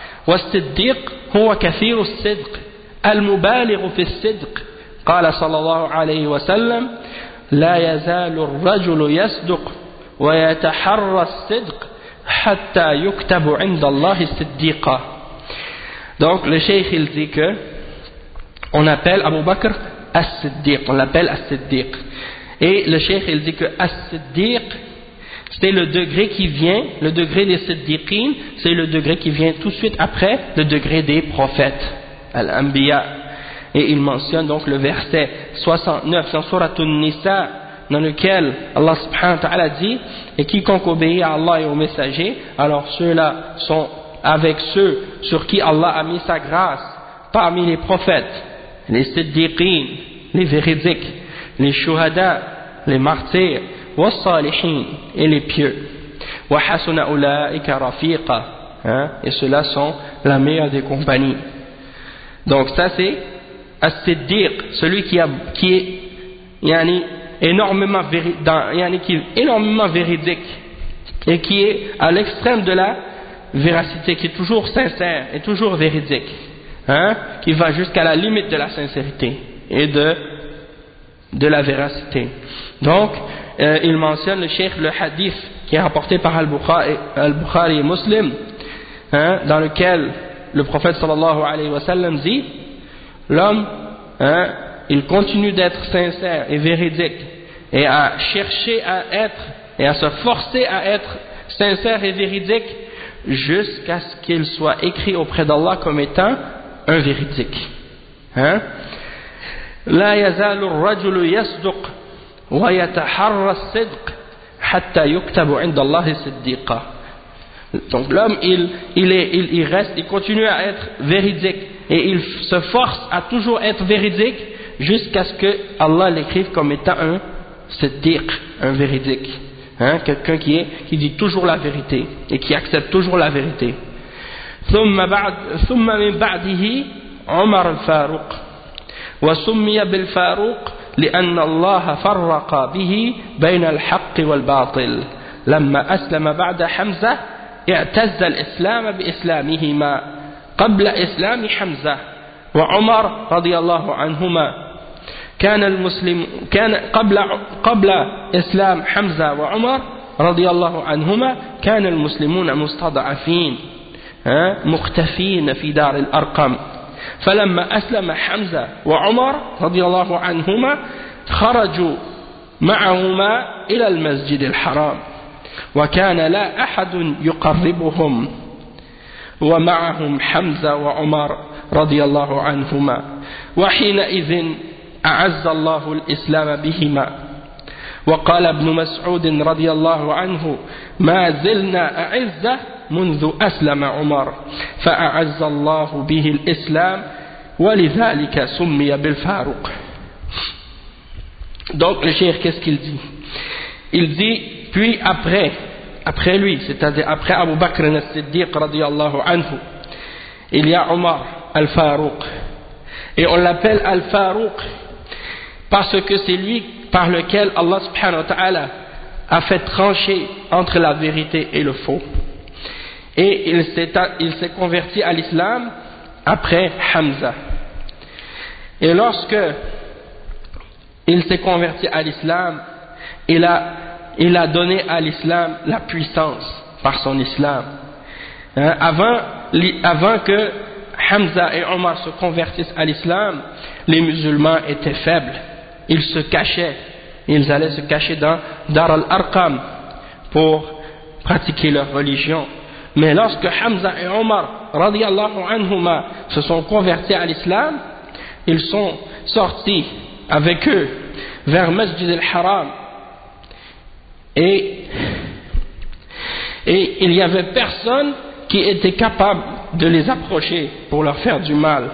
والصديق هو كثير الصدق المبالغ في الصدق. قال صلى الله عليه وسلم لا يزال الرجل يصدق ويتحرى الصدق حتى يكتب عند الله صديقا. Donc le cheikh il dit que on appelle Abu Bakr As-Siddiq, on l'appelle As-Siddiq. Et le cheikh il dit que As-Siddiq, c'est le degré qui vient, le degré des Siddiqin, c'est le degré qui vient tout de suite après le degré des prophètes, Al-Anbiya. Et il mentionne donc le verset soixante-neuf dans Surat An-Nisa, dans lequel Allah subhanahu wa ta'ala dit: et quiconque obéit à Allah et aux messagers, alors ceux-là sont avec ceux sur qui Allah a mis sa grâce parmi les prophètes, les Siddiqin, les véridiques, les shuhada, les martyrs, was-salihin, et les pieux. Wa hasuna ulaika rafiqa, et ceux-là sont la meilleure des compagnies. Donc ça c'est As-Siddiq, celui qui, a, qui est yani, énormément, véri, dans, yani, qui est énormément véridique et qui est à l'extrême de la véracité, qui est toujours sincère et toujours véridique, hein, qui va jusqu'à la limite de la sincérité et de, de la véracité. Donc euh, il mentionne le cheikh le hadith qui est rapporté par Al-Bukhari, Al-Bukhari et Muslim, hein, dans lequel le prophète sallallahu alayhi wa sallam dit: l'homme, hein, il continue d'être sincère et véridique et à chercher à être et à se forcer à être sincère et véridique jusqu'à ce qu'il soit écrit auprès d'Allah comme étant un véridique. Hein? La yazalu ar-rajulu yasduq wa yataharra as-sidq hatta yuktabu 'inda Allah siddiqa. Donc l'homme il, il, est, il, il reste, il continue à être véridique et il se force à toujours être véridique jusqu'à ce que Allah l'écrive comme étant un siddiq, un véridique, hein, quelqu'un qui, est, qui dit toujours la vérité et qui accepte toujours la vérité. ثم بعد ثم من بعده عمر الفاروق وسمي بالفاروق لأن الله فرق به بين الحق والباطل لما أسلم بعد حمزة اعتز الإسلام بإسلامهما قبل إسلام حمزة وعمر رضي الله عنهما كان المسلم كان قبل قبل إسلام حمزة وعمر رضي الله عنهما كان المسلمون مستضعفين مختفين في دار الأرقم فلما أسلم حمزة وعمر رضي الله عنهما خرجوا معهما إلى المسجد الحرام وكان لا أحد يقربهم ومعهم حمزة وعمر رضي الله عنهما وحينئذ أعز الله الإسلام بهما وقال ابن مسعود رضي الله عنه ما زلنا أعزة منذ أسلم عمر فأعز الله به الإسلام ولذلك سمي بالفاروق. Donc le cheikh qu'est-ce qu'il dit? Il dit puis après après lui, c'est-à-dire après Abu Bakr as-Siddiq radiyallahu anhu, il y a Omar al-Farouq et on l'appelle al-Farouq parce que c'est lui par lequel Allah subhanahu wa ta'ala a fait trancher entre la vérité et le faux. Et il s'est, il s'est converti à l'islam après Hamza. Et lorsque il s'est converti à l'islam, il a, il a donné à l'islam la puissance par son islam. Hein, avant, avant que Hamza et Omar se convertissent à l'islam, les musulmans étaient faibles. Ils se cachaient, ils allaient se cacher dans Dar al-Arqam pour pratiquer leur religion. Mais lorsque Hamza et Omar radiyallahu anhuma se sont convertis à l'islam, ils sont sortis avec eux vers Masjid al-Haram et, et il n'y avait personne qui était capable de les approcher pour leur faire du mal.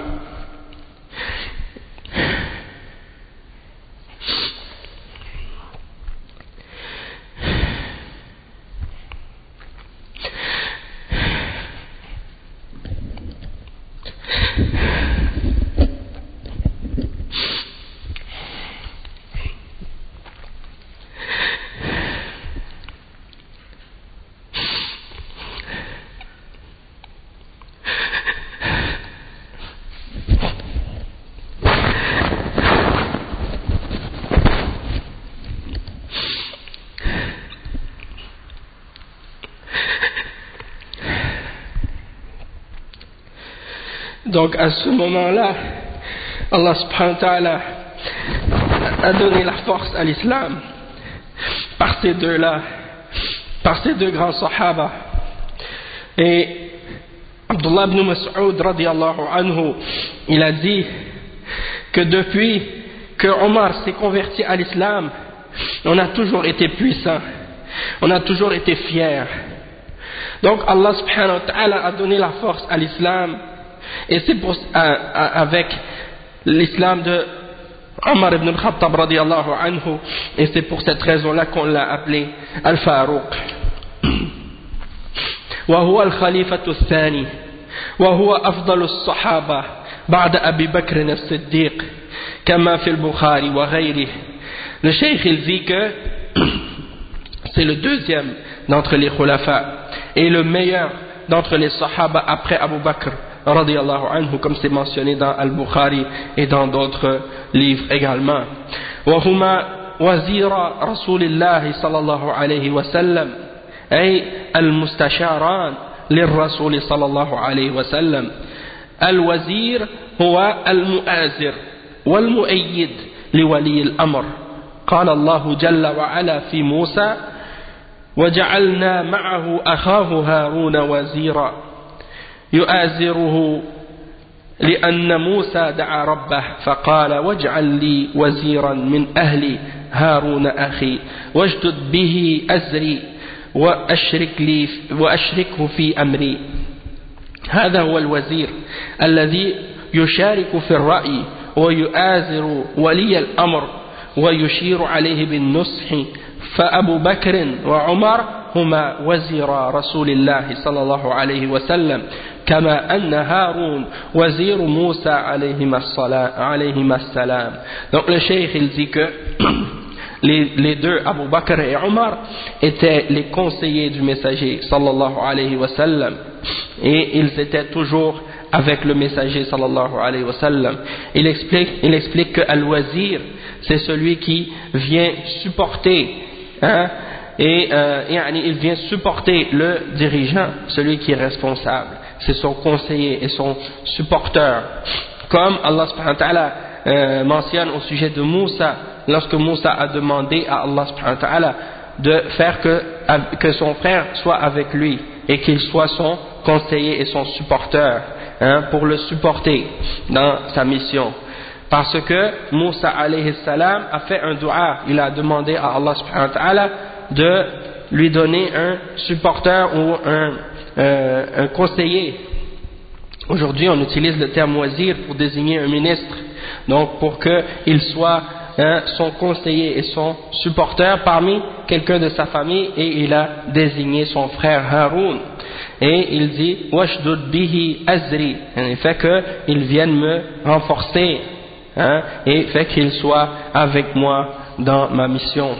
Donc à ce moment-là, Allah subhanahu wa ta'ala a donné la force à l'islam par ces deux-là, par ces deux grands sahaba. Et Abdullah ibn Mas'ud radiyallahu anhu, il a dit que depuis que Omar s'est converti à l'islam, on a toujours été puissant, on a toujours été fiers. Donc Allah subhanahu wa ta'ala a donné la force à l'islam, et c'est pour, à, à, avec l'islam de Omar ibn al-Khattab radiyallahu anhu, et c'est pour cette raison-là qu'on l'a appelé Al-Farouq. وهو الخليفة الثاني وهو أفضل الصحابة بعد أبي بكر الصديق كما في البخاري وغيره. Le cheikh il dit que c'est le deuxième d'entre les khulafa et le meilleur d'entre les sahaba après Abu Bakr radiyallahu anhu, comme c'est mentionné dans Al-Bukhari et dans d'autres livres également. وهما وزير رسول الله صلى الله عليه وسلم أي المستشاران للرسول صلى الله عليه وسلم. الوزير هو المؤازر والمؤيد لولي الأمر. قال الله جل وعلا في موسى وجعلنا معه أخاه هارون وزيرا يؤازره لأن موسى دعا ربه فقال واجعل لي وزيرا من أهلي هارون أخي واشدد به أزري وأشرك لي وأشركه في أمري. هذا هو الوزير الذي يشارك في الرأي ويؤازر ولي الأمر ويشير عليه بالنصح. فأبو بكر وعمر هما وزيرا رسول الله صلى الله عليه وسلم كما أن هارون وزير موسى عليهما السلام. Donc le cheikh il dit que Les, les deux, Abu Bakr et Omar, étaient les conseillers du messager sallallahu alayhi wa sallam, et ils étaient toujours avec le messager sallallahu alayhi wa sallam. Il explique, il explique que Al-Wazir, c'est celui qui vient supporter, hein, et euh, il vient supporter le dirigeant, celui qui est responsable. C'est son conseiller et son supporteur. Comme Allah subhanahu wa ta'ala euh, mentionne au sujet de Moussa, lorsque Moussa a demandé à Allah subhanahu wa ta'ala de faire que, que son frère soit avec lui et qu'il soit son conseiller et son supporteur, hein, pour le supporter dans sa mission. Parce que Moussa alayhi salam a fait un dua, il a demandé à Allah subhanahu wa ta'ala de lui donner un supporteur ou un, euh, un conseiller. Aujourd'hui on utilise le terme wazir pour désigner un ministre, donc pour qu'il soit Hein, son conseiller et son supporteur parmi quelqu'un de sa famille, et il a désigné son frère Haroun, et il dit washdud bihi azri, il fait qu'il vienne me renforcer, hein, et fait qu'il soit avec moi dans ma mission.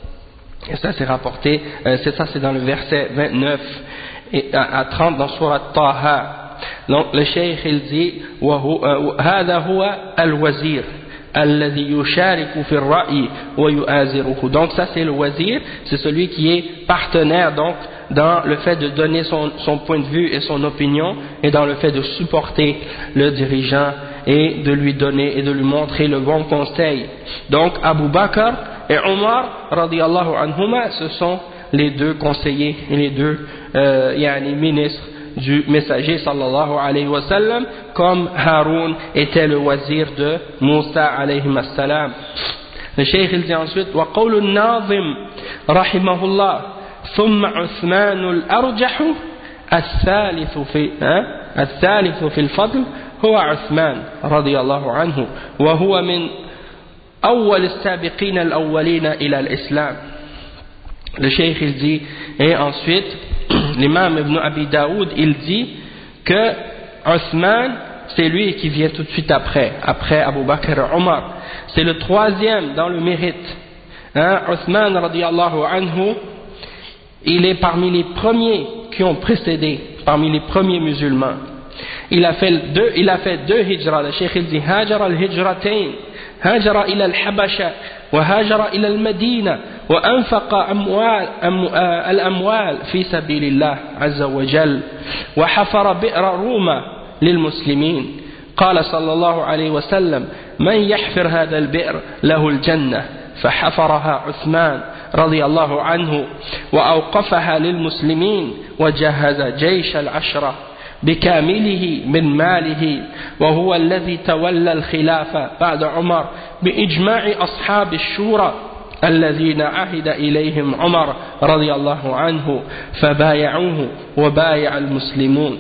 Et ça c'est rapporté, euh, c'est ça c'est dans le verset vingt-neuf et à, à trente dans Surat Taha. Donc le cheikh il dit hada huwa al-wazir alladhi yushariku fi ar-ra'yi wa yu'aziruhu. Donc ça c'est le wazir, c'est celui qui est partenaire donc dans le fait de donner son, son point de vue et son opinion, et dans le fait de supporter le dirigeant et de lui donner et de lui montrer le bon conseil. Donc Abu Bakr et Omar radiyallahu anhuma, ce sont les deux conseillers et les deux euh, yani ministres du messager sallallahu alayhi wa sallam, comme Haroun était le wazir de Moussa alayhi salam. Le cheikh il dit ensuite wa qawlu an-nazim rahimahullah thumma Uthman al-arjah الثالث في الثالث في الفضل هو عثمان رضي الله عنه وهو من أول السابقين الأولين إلى الإسلام. Le cheikh il dit, et ensuite l'imam Ibn Abi Daoud il dit que Uthman c'est lui qui vient tout de suite après, après Abu Bakr et Omar, c'est le troisième dans le mérite. Hein, Uthman radiyallahu anhu, il est parmi les premiers qui ont précédé, parmi les premiers musulmans. Il a fait deux, il a fait deux hijras. Le cheikh il dit hajara al-hijratain, hajara ila al-habasha wa hajara ila al-madina wa anfaqa amwal al-amwal fi sabilillah azza wa jal wa hafara bi'ra ruma lil-muslimin. قال صلى الله عليه وسلم من يحفر هذا البئر له الجنة فحفرها عثمان رضي الله عنه وأوقفها للمسلمين وجهز جيش العشرة بكامله من ماله وهو الذي تولى الخلافة بعد عمر بإجماع أصحاب الشورى الذين عهد إليهم عمر رضي الله عنه فبايعوه وبايع المسلمون.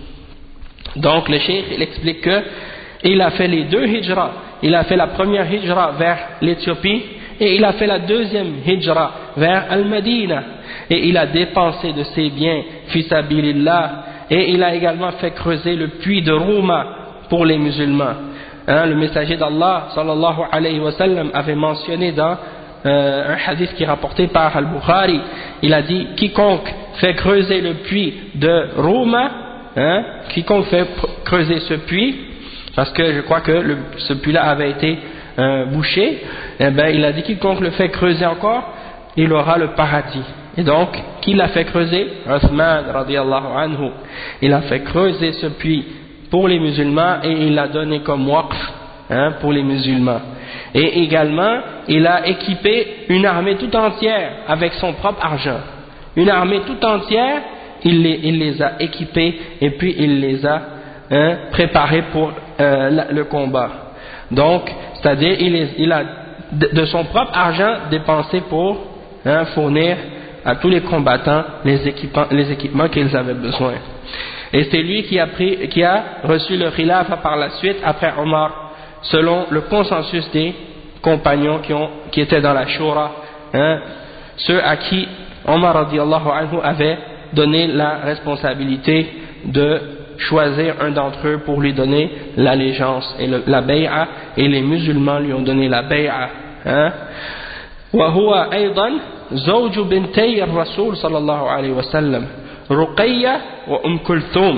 Donc le cheikh il explique que il a fait les deux hijras, il a fait la première hijra vers l'Éthiopie et il a fait la deuxième hijra vers Al-Madina et il a dépensé de ses biens fi sabilillah et il a également fait creuser le puits de Rouma pour les musulmans. Hein, le messager d'Allah sallallahu alayhi wa sallam avait mentionné dans euh, un hadith qui est rapporté par Al-Bukhari, il a dit quiconque fait creuser le puits de Rouma, hein, quiconque fait creuser ce puits, parce que je crois que le, ce puits-là avait été euh, bouché, eh ben, il a dit quiconque le fait creuser encore, il aura le paradis. Et donc, qui l'a fait creuser? Uthman radiyallahu anhu. Il a fait creuser ce puits pour les musulmans et il l'a donné comme waqf, hein, pour les musulmans. Et également, il a équipé une armée tout entière avec son propre argent. Une armée tout entière, il les, il les a équipés et puis il les a hein, préparés pour euh, le combat. Donc, c'est-à-dire, il, il a de son propre argent dépensé pour hein, fournir à tous les combattants les équipements, les équipements qu'ils avaient besoin. Et c'est lui qui a, pris, qui a reçu le khilafa par la suite après Omar, selon le consensus des compagnons qui, ont, qui étaient dans la Shura, hein, ceux à qui Omar radiallahu anhu avait donné la responsabilité de choisir un d'entre eux pour lui donner l'allégeance et le, la bay'a, et les musulmans lui ont donné la bay'a. Hein. وهو أيضا زوج بنتي الرسول صلى الله عليه وسلم رقية وأم كلثوم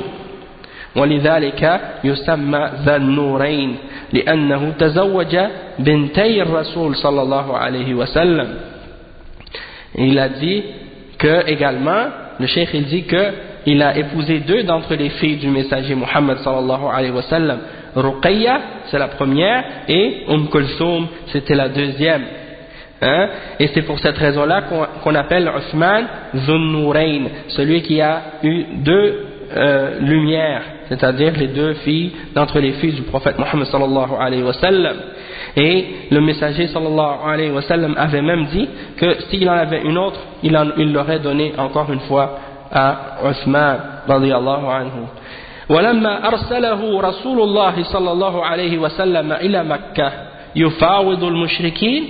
ولذلك يسمى ذا النورين لأنه تزوج بنتي الرسول صلى الله عليه وسلم. Il a dit que également le cheikh il dit que il a épousé deux d'entre les filles du messager Muhammad sallallahu alayhi wa sallam. Ruqayya c'est la première et Umm Kulthum c'était la deuxième. Hein? Et c'est pour cette raison-là qu'on, qu'on appelle Uthman Zun-Nourayn, celui qui a eu deux euh, lumières, c'est-à-dire les deux filles d'entre les filles du prophète Muhammad sallallahu alayhi wa sallam. Et le messager sallallahu alayhi wa sallam avait même dit que s'il en avait une autre, il, en, il l'aurait donné encore une fois à Uthman radiyallahu anhu. ولما أرسله رسول الله صلى الله عليه وسلم إلى مكة يفاوض المشركين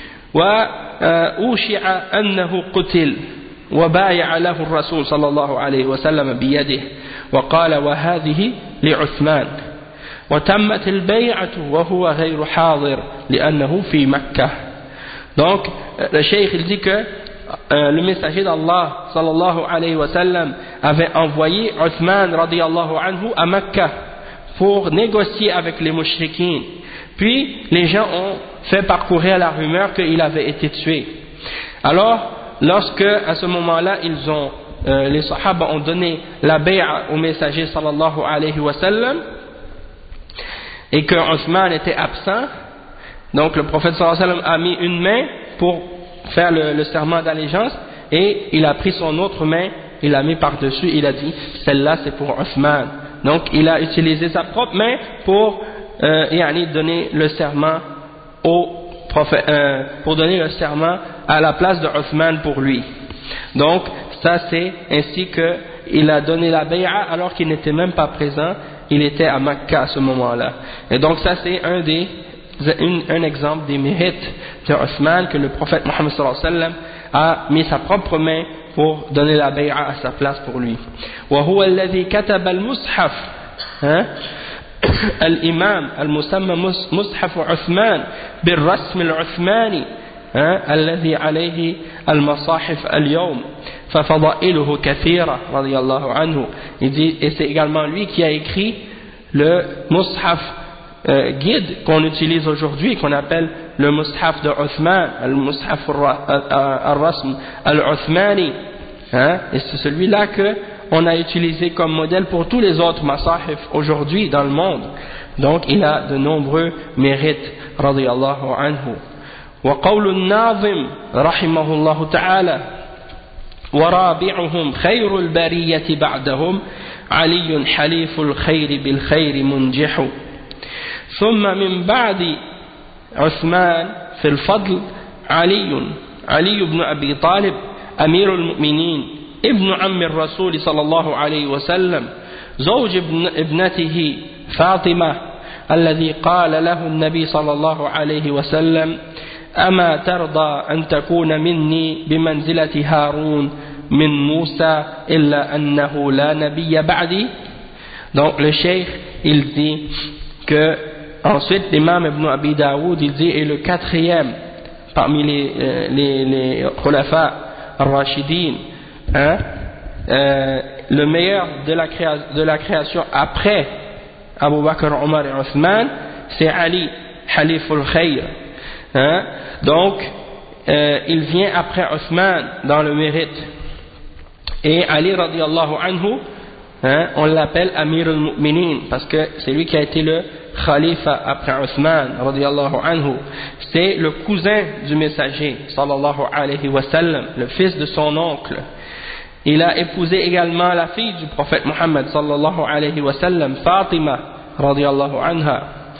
وأوشع أنه قتل وبايع له الرسول صلى الله عليه وسلم بيده وقال وهذه لعثمان وتمت البيعة وهو غير حاضر لأنه في مكة. Donc le cheikh il dit que euh, le messager d'Allah sallallahu alayhi wa sallam avait envoyé Uthman radiyallahu anhu à Mecca pour négocier avec les mushrikines. Puis les gens ont fait parcourir la rumeur qu'il avait été tué. Alors, lorsque à ce moment-là, ils ont, euh, les Sahaba ont donné la bay'a au messager sallallahu alayhi wa sallam et que Uthman était absent, donc le prophète sallallahu alayhi wa sallam a mis une main pour faire le, le serment d'allégeance et il a pris son autre main, il l'a mis par-dessus, il a dit celle-là c'est pour Uthman. Donc il a utilisé sa propre main pour euh, yani donner le serment au prophète, euh, pour donner le serment à la place de Uthman pour lui. Donc ça c'est ainsi que il a donné la bay'a alors qu'il n'était même pas présent, il était à Mecca à ce moment-là. Et donc ça c'est un des un, un exemple des mérites de Uthman que le prophète Muhammad sallallahu alayhi wa sallam a mis sa propre main pour donner la bay'a à sa place pour lui. وهو الذي كتب المصحف الإمام المسمى مصحف عثمان بالرسم العثماني الذي عليه المصاحف اليوم ففضائله كثيرة رضي الله عنه. Il dit, et c'est également lui qui a écrit le mushaf euh, guide qu'on utilise aujourd'hui, qu'on appelle le mushaf de Uthman, le mushaf al-rasm al-Uthmani, hein, et c'est celui-là que on a utilisé comme modèle pour tous les autres masahif aujourd'hui dans le monde. Donc il a de nombreux mérites radiyallahu anhu. وقول الناظم رحمه الله تعالى ورابعهم خير البرية بعدهم علي حليف الخير بالخير منجح ثم من بعد عثمان في الفضل علي علي بن أبي طالب أمير المؤمنين ابن عم الرسول صلى الله عليه وسلم زوج ابن ابنته فاطمة الذي قال له النبي صلى الله عليه وسلم أما ترضى أن تكون مني بمنزلة هارون من موسى إلا أنه لا نبي بعدي. Donc le cheikh il dit que ensuite l'imam Ibn Abi Daoud il dit est le quatrième parmi les euh, les les khulafa ar-rashidin, hein, euh, le meilleur de la création de la création après Abu Bakr, Omar et Othman, c'est Ali Haliful Khayr. Hein? Donc, euh, il vient après Othman dans le mérite. Et Ali radiallahu anhu, hein, on l'appelle Amir al-Mu'minin parce que c'est lui qui a été le khalifa après Othman radiallahu anhu. C'est le cousin du messager sallallahu alayhi wa sallam, le fils de son oncle. Il a épousé également la fille du prophète Muhammad sallallahu alayhi wa sallam, Fatima radiallahu anha.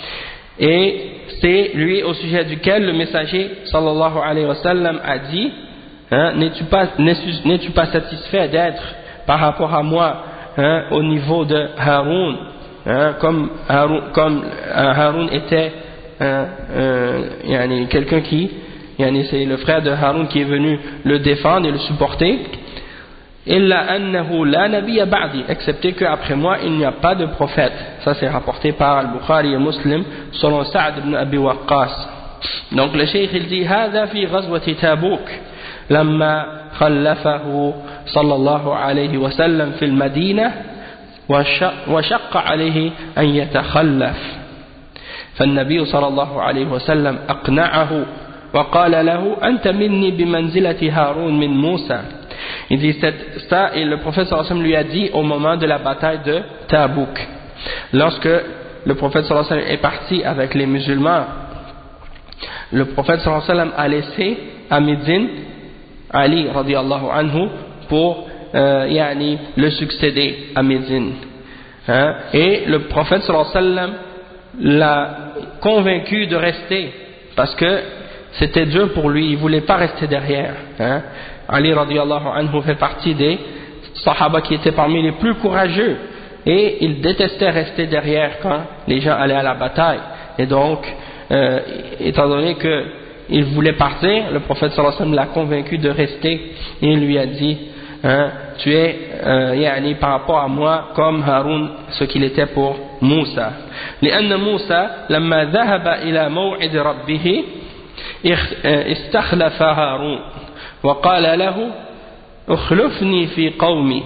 Et c'est lui au sujet duquel le messager sallallahu alayhi wa sallam a dit, hein, n'es-tu pas, n'es-tu pas satisfait d'être par rapport à moi, hein, au niveau de Haroun, hein, comme Haroun, comme euh, Haroun était hein, euh, yani, quelqu'un qui, yani, c'est le frère de Haroun qui est venu le défendre et le supporter. Illa annahu la nabiyya ba'di, excepté qu'après moi il n'y a pas de prophète. Ça c'est rapporté par Al-Bukhari et Muslim selon Sa'd ibn Abi Waqqas. Donc le cheikh il dit هذا في غزوة تابوك لما خلفه صلى الله عليه وسلم في المدينة وشق عليه أن يتخلف فالنبي صلى الله عليه وسلم أقنعه وقال له أنت مني بمنزلة هارون من موسى. Il dit ça, et le prophète sallallahu alayhi wa sallam lui a dit au moment de la bataille de Tabouk. Lorsque le prophète sallallahu alayhi wa sallam est parti avec les musulmans, le prophète sallallahu alayhi wa sallam a laissé à Médine Ali radiallahu anhu pour euh, yani, le succéder à Médine. Hein? Et le prophète sallallahu alayhi wa sallam l'a convaincu de rester parce que c'était dur pour lui, il ne voulait pas rester derrière. Hein? Ali radiallahu anhu fait partie des sahaba qui étaient parmi les plus courageux et il détestait rester derrière quand les gens allaient à la bataille. Et donc, euh, étant donné qu'il voulait partir, le prophète sallallahu alayhi wa sallam l'a convaincu de rester et il lui a dit hein, tu es euh, yani, par rapport à moi comme Haroun ce qu'il était pour Moussa. لأن موسى لما ذهب إلى موعد ربه استخلف هارون وقال له اخلفني في قومي.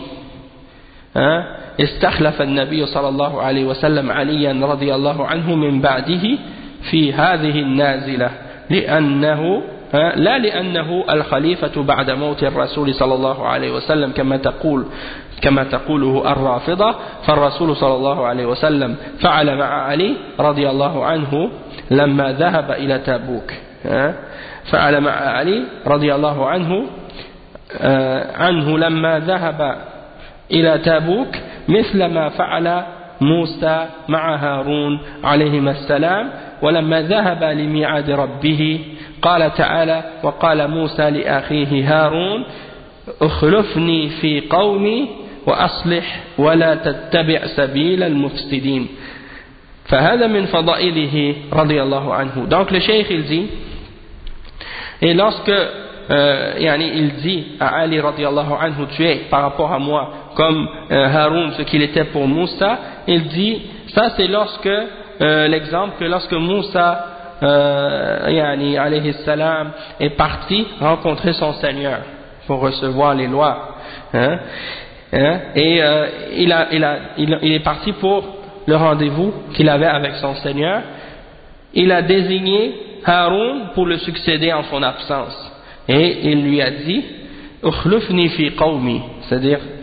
استخلف النبي صلى الله عليه وسلم عليا رضي الله عنه من بعده في هذه النازلة لأنه لا لأنه الخليفة بعد موت الرسول صلى الله عليه وسلم كما تقول كما تقوله الرافضة. فالرسول صلى الله عليه وسلم فعل مع علي رضي الله عنه لما ذهب إلى تبوك. فعل مع علي رضي الله عنه عنه لما ذهب إلى تبوك مثل ما فعل موسى مع هارون عليهما السلام. ولما ذهب لميعاد ربه قال تعالى وقال موسى لأخيه هارون اخلفني في قومي وأصلح ولا تتبع سبيل المفسدين. فهذا من فضائله رضي الله عنه. Donc le cheikh il dit, et lorsque euh, yani, il dit à Ali radiallahu anhu tu es par rapport à moi comme euh, Haroun ce qu'il était pour Moussa, il dit ça c'est lorsque euh, l'exemple que lorsque Moussa euh, yani, alayhi salam est parti rencontrer son Seigneur pour recevoir les lois hein, hein, et euh, il, a, il, a, il, il est parti pour le rendez-vous qu'il avait avec son Seigneur. Il a désigné Haroun pour le succéder en son absence et il lui a dit ukhlufni fi qawmi, c'est-à-dire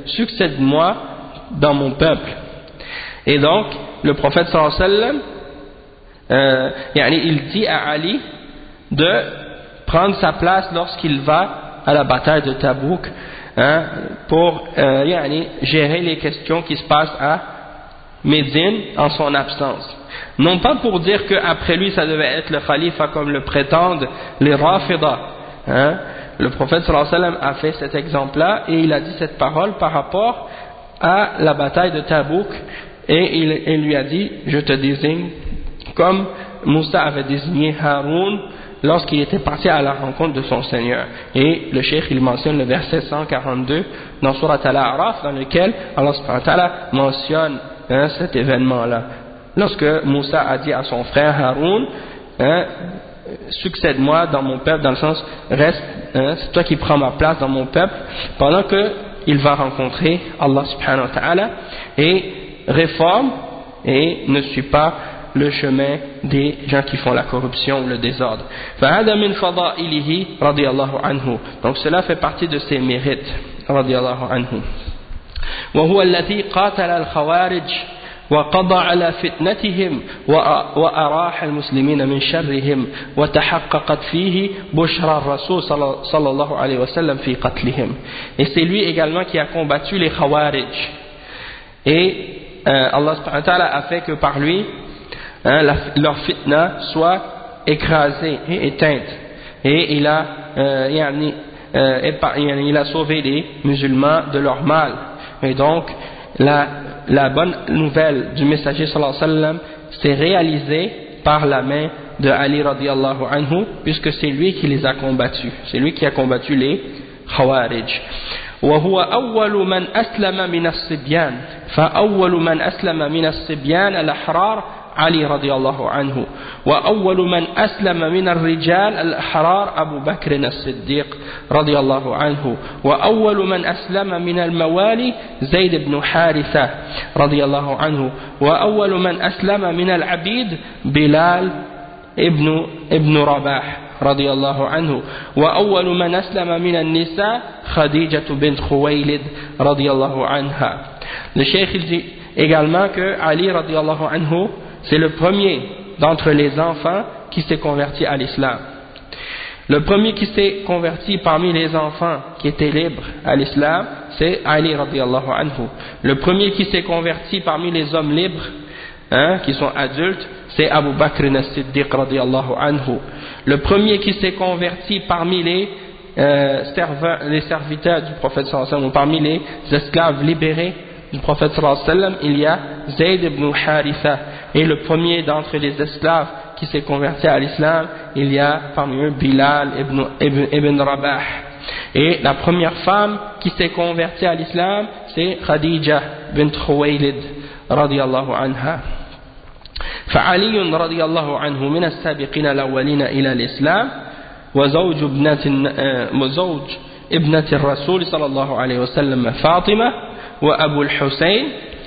succède-moi dans mon peuple. Et donc le prophète sallallahu alayhi wa sallam euh, il dit à Ali de prendre sa place lorsqu'il va à la bataille de Tabouk, hein, pour euh, gérer les questions qui se passent à Médine en son absence. Non pas pour dire qu'après lui ça devait être le khalifa comme le prétendent les Rafida, hein. Le prophète sallallahu alayhi wa sallam a fait cet exemple-là et il a dit cette parole par rapport à la bataille de Tabouk, et il, il lui a dit je te désigne comme Moussa avait désigné Haroun lorsqu'il était parti à la rencontre de son Seigneur. Et le cheikh il mentionne le verset cent quarante-deux dans Surat Al-A'raf, dans lequel Allah subhanahu wa ta'ala mentionne, hein, cet événement-là. Lorsque Moussa a dit à son frère Haroun, hein, succède-moi dans mon peuple, dans le sens reste, hein, c'est toi qui prends ma place dans mon peuple, pendant que il va rencontrer Allah subhanahu wa ta'ala, et réforme et ne suit pas le chemin des gens qui font la corruption ou le désordre. فهذا من فضائله رضي الله عنه. Donc cela fait partie de ses mérites رضي الله عنه. وهو الذي قاتل الخوارج وقضى على فتنتهم وأراح المسلمين من شرهم وتحققت فيه بشرى الرسول صلى الله عليه وسلم في قتلهم. Et c'est lui également qui a combattu les Khawarij. Et euh, Allah subhanahu wa ta'ala a fait que par lui, hein, la, leur fitna soit écrasée et éteinte. Et il a, euh, yani, euh, il a sauvé les musulmans de leur mal. Et donc, la, la bonne nouvelle du messager sallallahu alayhi wa sallam s'est réalisée par la main de Ali radiallahu anhu, puisque c'est lui qui les a combattus. C'est lui qui a combattu les Khawarij. وهو أول من أسلم من الصبيان فأول من أسلم من الصبيان الأحرار علي رضي الله عنه وأول من أسلم من الرجال الأحرار أبو بكر الصديق رضي الله عنه وأول من أسلم من الموالي زيد بن حارثة رضي الله عنه وأول من أسلم من العبيد بلال ابن ابن رباح رضي الله عنه وأول من أسلم من النساء خديجة بنت خويلد رضي الله عنها. Le cheikh il dit également que Ali radiallahu anhu c'est le premier d'entre les enfants qui s'est converti à l'islam. Le premier qui s'est converti parmi les enfants qui étaient libres à l'islam, c'est Ali radiallahu anhu. Le premier qui s'est converti parmi les hommes libres, hein, qui sont adultes, c'est Abu Bakr as-Siddiq radiallahu anhu. Le premier qui s'est converti parmi les, euh, serveurs, les serviteurs du prophète sallallahu alayhi wa sallam, ou parmi les esclaves libérés du prophète sallallahu alayhi wa sallam, il y a Zayd ibn Haritha. Et le premier d'entre les esclaves qui s'est converti à l'islam, il y a parmi eux Bilal ibn, ibn, ibn Rabah. Et la première femme qui s'est convertie à l'islam, c'est Khadija bint Khuwaylid radiallahu anha. فعلي رضي الله عنه من السابقين الأولين إلى الإسلام وزوج ابنة وزوج ابنة الرسول صلى الله عليه وسلم فاطمة وأبو الحسين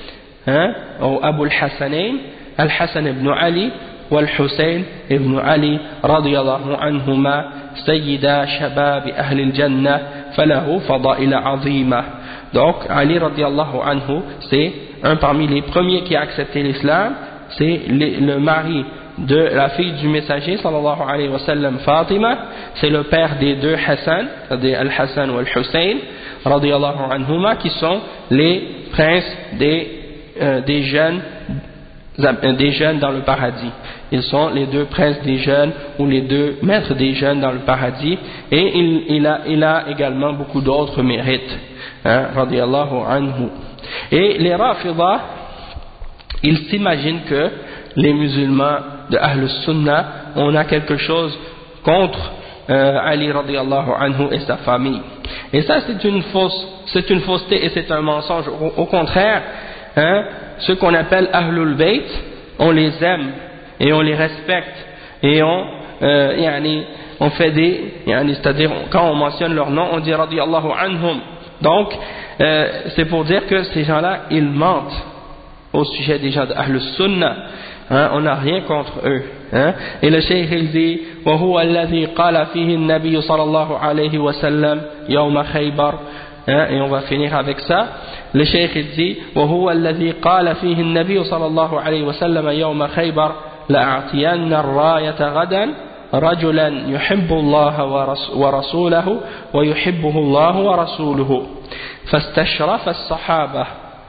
أو أبو الحسنين الحسن بن علي والحسين بن علي رضي الله عنهما سيدا شباب أهل الجنة فله فضائل عظيمة. Donc Ali رضي الله عنه c'est un parmi les premiers qui a accepté l'islam. C'est le mari de la fille du messager sallallahu alayhi wa sallam, Fatima. C'est le père des deux Hassan, c'est-à-dire Al-Hassan ou Al-Hussein radiyallahu anhuma, qui sont les princes des, euh, des jeunes des jeunes dans le paradis. Ils sont les deux princes des jeunes ou les deux maîtres des jeunes dans le paradis, et il, il, a, il a également beaucoup d'autres mérites, hein, radiyallahu anhu. Et les Rafidah, ils s'imaginent que les musulmans de Ahl Sunnah, on a quelque chose contre euh, Ali radiyallahu anhu et sa famille. Et ça c'est une fausse, c'est une fausseté et c'est un mensonge. Au, au contraire, hein, ceux qu'on appelle Ahlul Bayt, on les aime et on les respecte et on, euh, yani, on fait des, yani, c'est-à-dire quand on mentionne leur nom, on dit radiyallahu anhum. Donc euh, c'est pour dire que ces gens-là, ils mentent au sujet des gens de Ahl Sunnah, hein, on n'a rien contre eux, hein. Et le cheikh il dit وهو الذي قال فيه النبي صلى الله عليه وسلم يوم خيبر hein, et on va finir avec ça. Le cheikh il dit وهو الذي قال فيه النبي صلى الله عليه وسلم يوم خيبر لأعطين الراية غدا رجلا يحب الله ورسوله ويحبه الله ورسوله فاستشرف الصحابة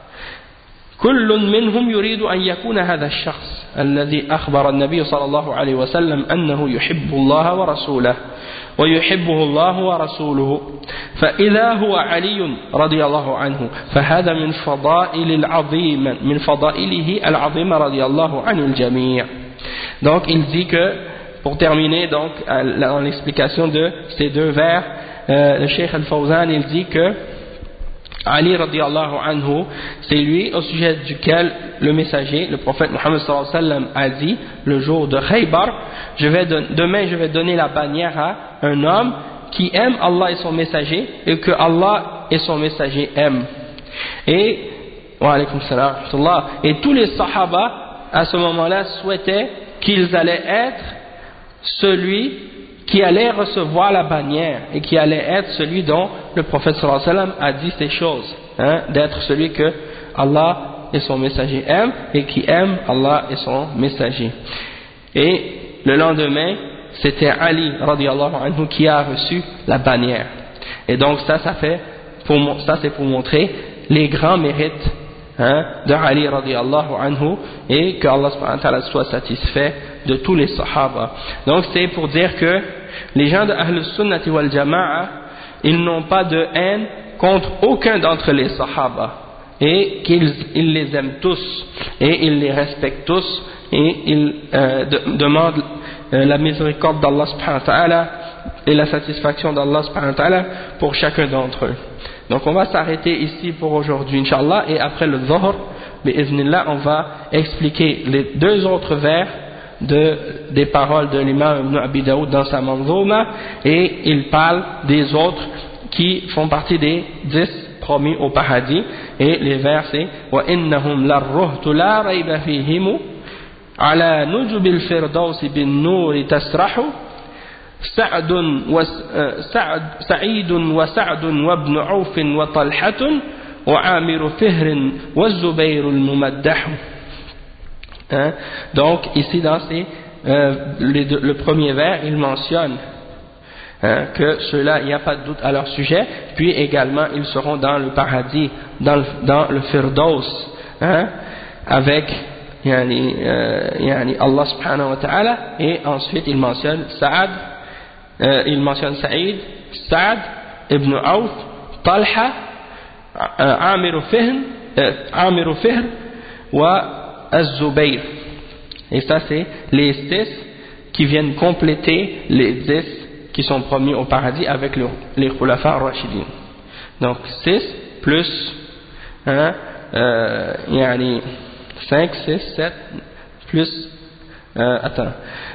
كل منهم يريد أن يكون هذا الشخص الذي أخبر النبي صلى الله عليه وسلم أنه يحب الله ورسوله ويحبه الله ورسوله فإذا هو علي رضي الله عنه فهذا من فضائل العظيم من فضائله العظيمة رضي الله عن الجميع. Donc il dit que, pour terminer donc dans l'explication de ces deux vers, euh, le Cheikh Al-Fawzan il dit que Ali radiallahu anhu, c'est lui au sujet duquel le messager, le prophète Mohammed sallallahu alayhi wa sallam a dit le jour de Khaybar, je vais don- demain je vais donner la bannière à un homme qui aime Allah et son messager et que Allah et son messager aiment. Et, wa alaykum salam, et tous les sahaba à ce moment-là souhaitaient qu'ils allaient être celui qui allait recevoir la bannière et qui allait être celui dont le prophète sallallahu alayhi wa sallam a dit ces choses, hein, d'être celui que Allah et son messager aiment et qui aime Allah et son messager. Et le lendemain, c'était Ali radiallahu anhu qui a reçu la bannière. Et donc ça, ça fait pour, ça c'est pour montrer les grands mérites, hein, de Ali radiallahu anhu et que Allah subhanahu wa ta'ala soit satisfait de tous les sahaba. Donc c'est pour dire que les gens de Ahl Sunnati wal Jama'a, ils n'ont pas de haine contre aucun d'entre les sahaba et qu'ils ils les aiment tous et ils les respectent tous et ils euh, de, demandent euh, la miséricorde d'Allah subhanahu wa ta'ala et la satisfaction d'Allah subhanahu wa ta'ala pour chacun d'entre eux. Donc on va s'arrêter ici pour aujourd'hui Inch'Allah, et après le Dhuhr bi'iznillah on va expliquer les deux autres vers de, des paroles de l'imam Ibn Abi Daoud dans sa Manzouma, et il parle des autres qui font partie des dix promis au paradis, et les vers c'est وَإِنَّهُمْ لَرُّهْتُ لَا رَيْبَ فِيهِمُ عَلَى نُجُبِ الْفِرْدَوْسِ بِالنُّورِ تَسْرَحُ سعد وسعد سعيد وسعد وابن عوف وطلحة وعامر فهر والزبير الممدح. Hein? Donc ici dans ces, euh, les deux, le premier vers il mentionne, hein, que ceux-là il n'y a pas de doute à leur sujet, puis également ils seront dans le paradis, dans le, dans le Firdaus, hein, avec yani, euh, yani Allah subhanahu wa ta'ala, et ensuite il mentionne Saad, euh, il mentionne Saïd, Saad ibn Auf, Talha, euh, Amir Fihr, euh, Amir Fihr wa Az-Zubayr. Et ça c'est les six qui viennent compléter les dix qui sont promis au paradis avec le, les Khulafa Rashidin. Donc six plus hein, euh, yani cinq, six, sept plus euh, attends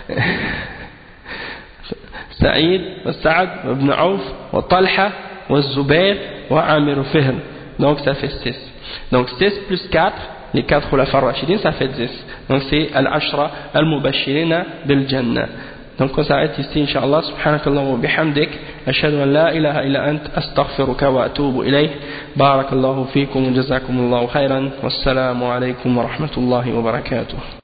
Saïd, Saad, Ibn Auf, Talha, Zubayr, Amir Fihr. Donc ça fait six. Donc six plus quatre, les quatre khulafa rashidin, ça fait dix. Donc c'est Al-Ashra Al-Mubashirina Bil-Jannah. Donc on s'arrête ici, Inch'Allah. Subhanakallah wa bihamdik. Ashhadu an la ilaha illa ant. Astaghfiruka wa atubu ilayh. Barakallahu fikum wa jazakumullahu khairan. Wassalamu alaykum wa rahmatullahi wa barakatuh.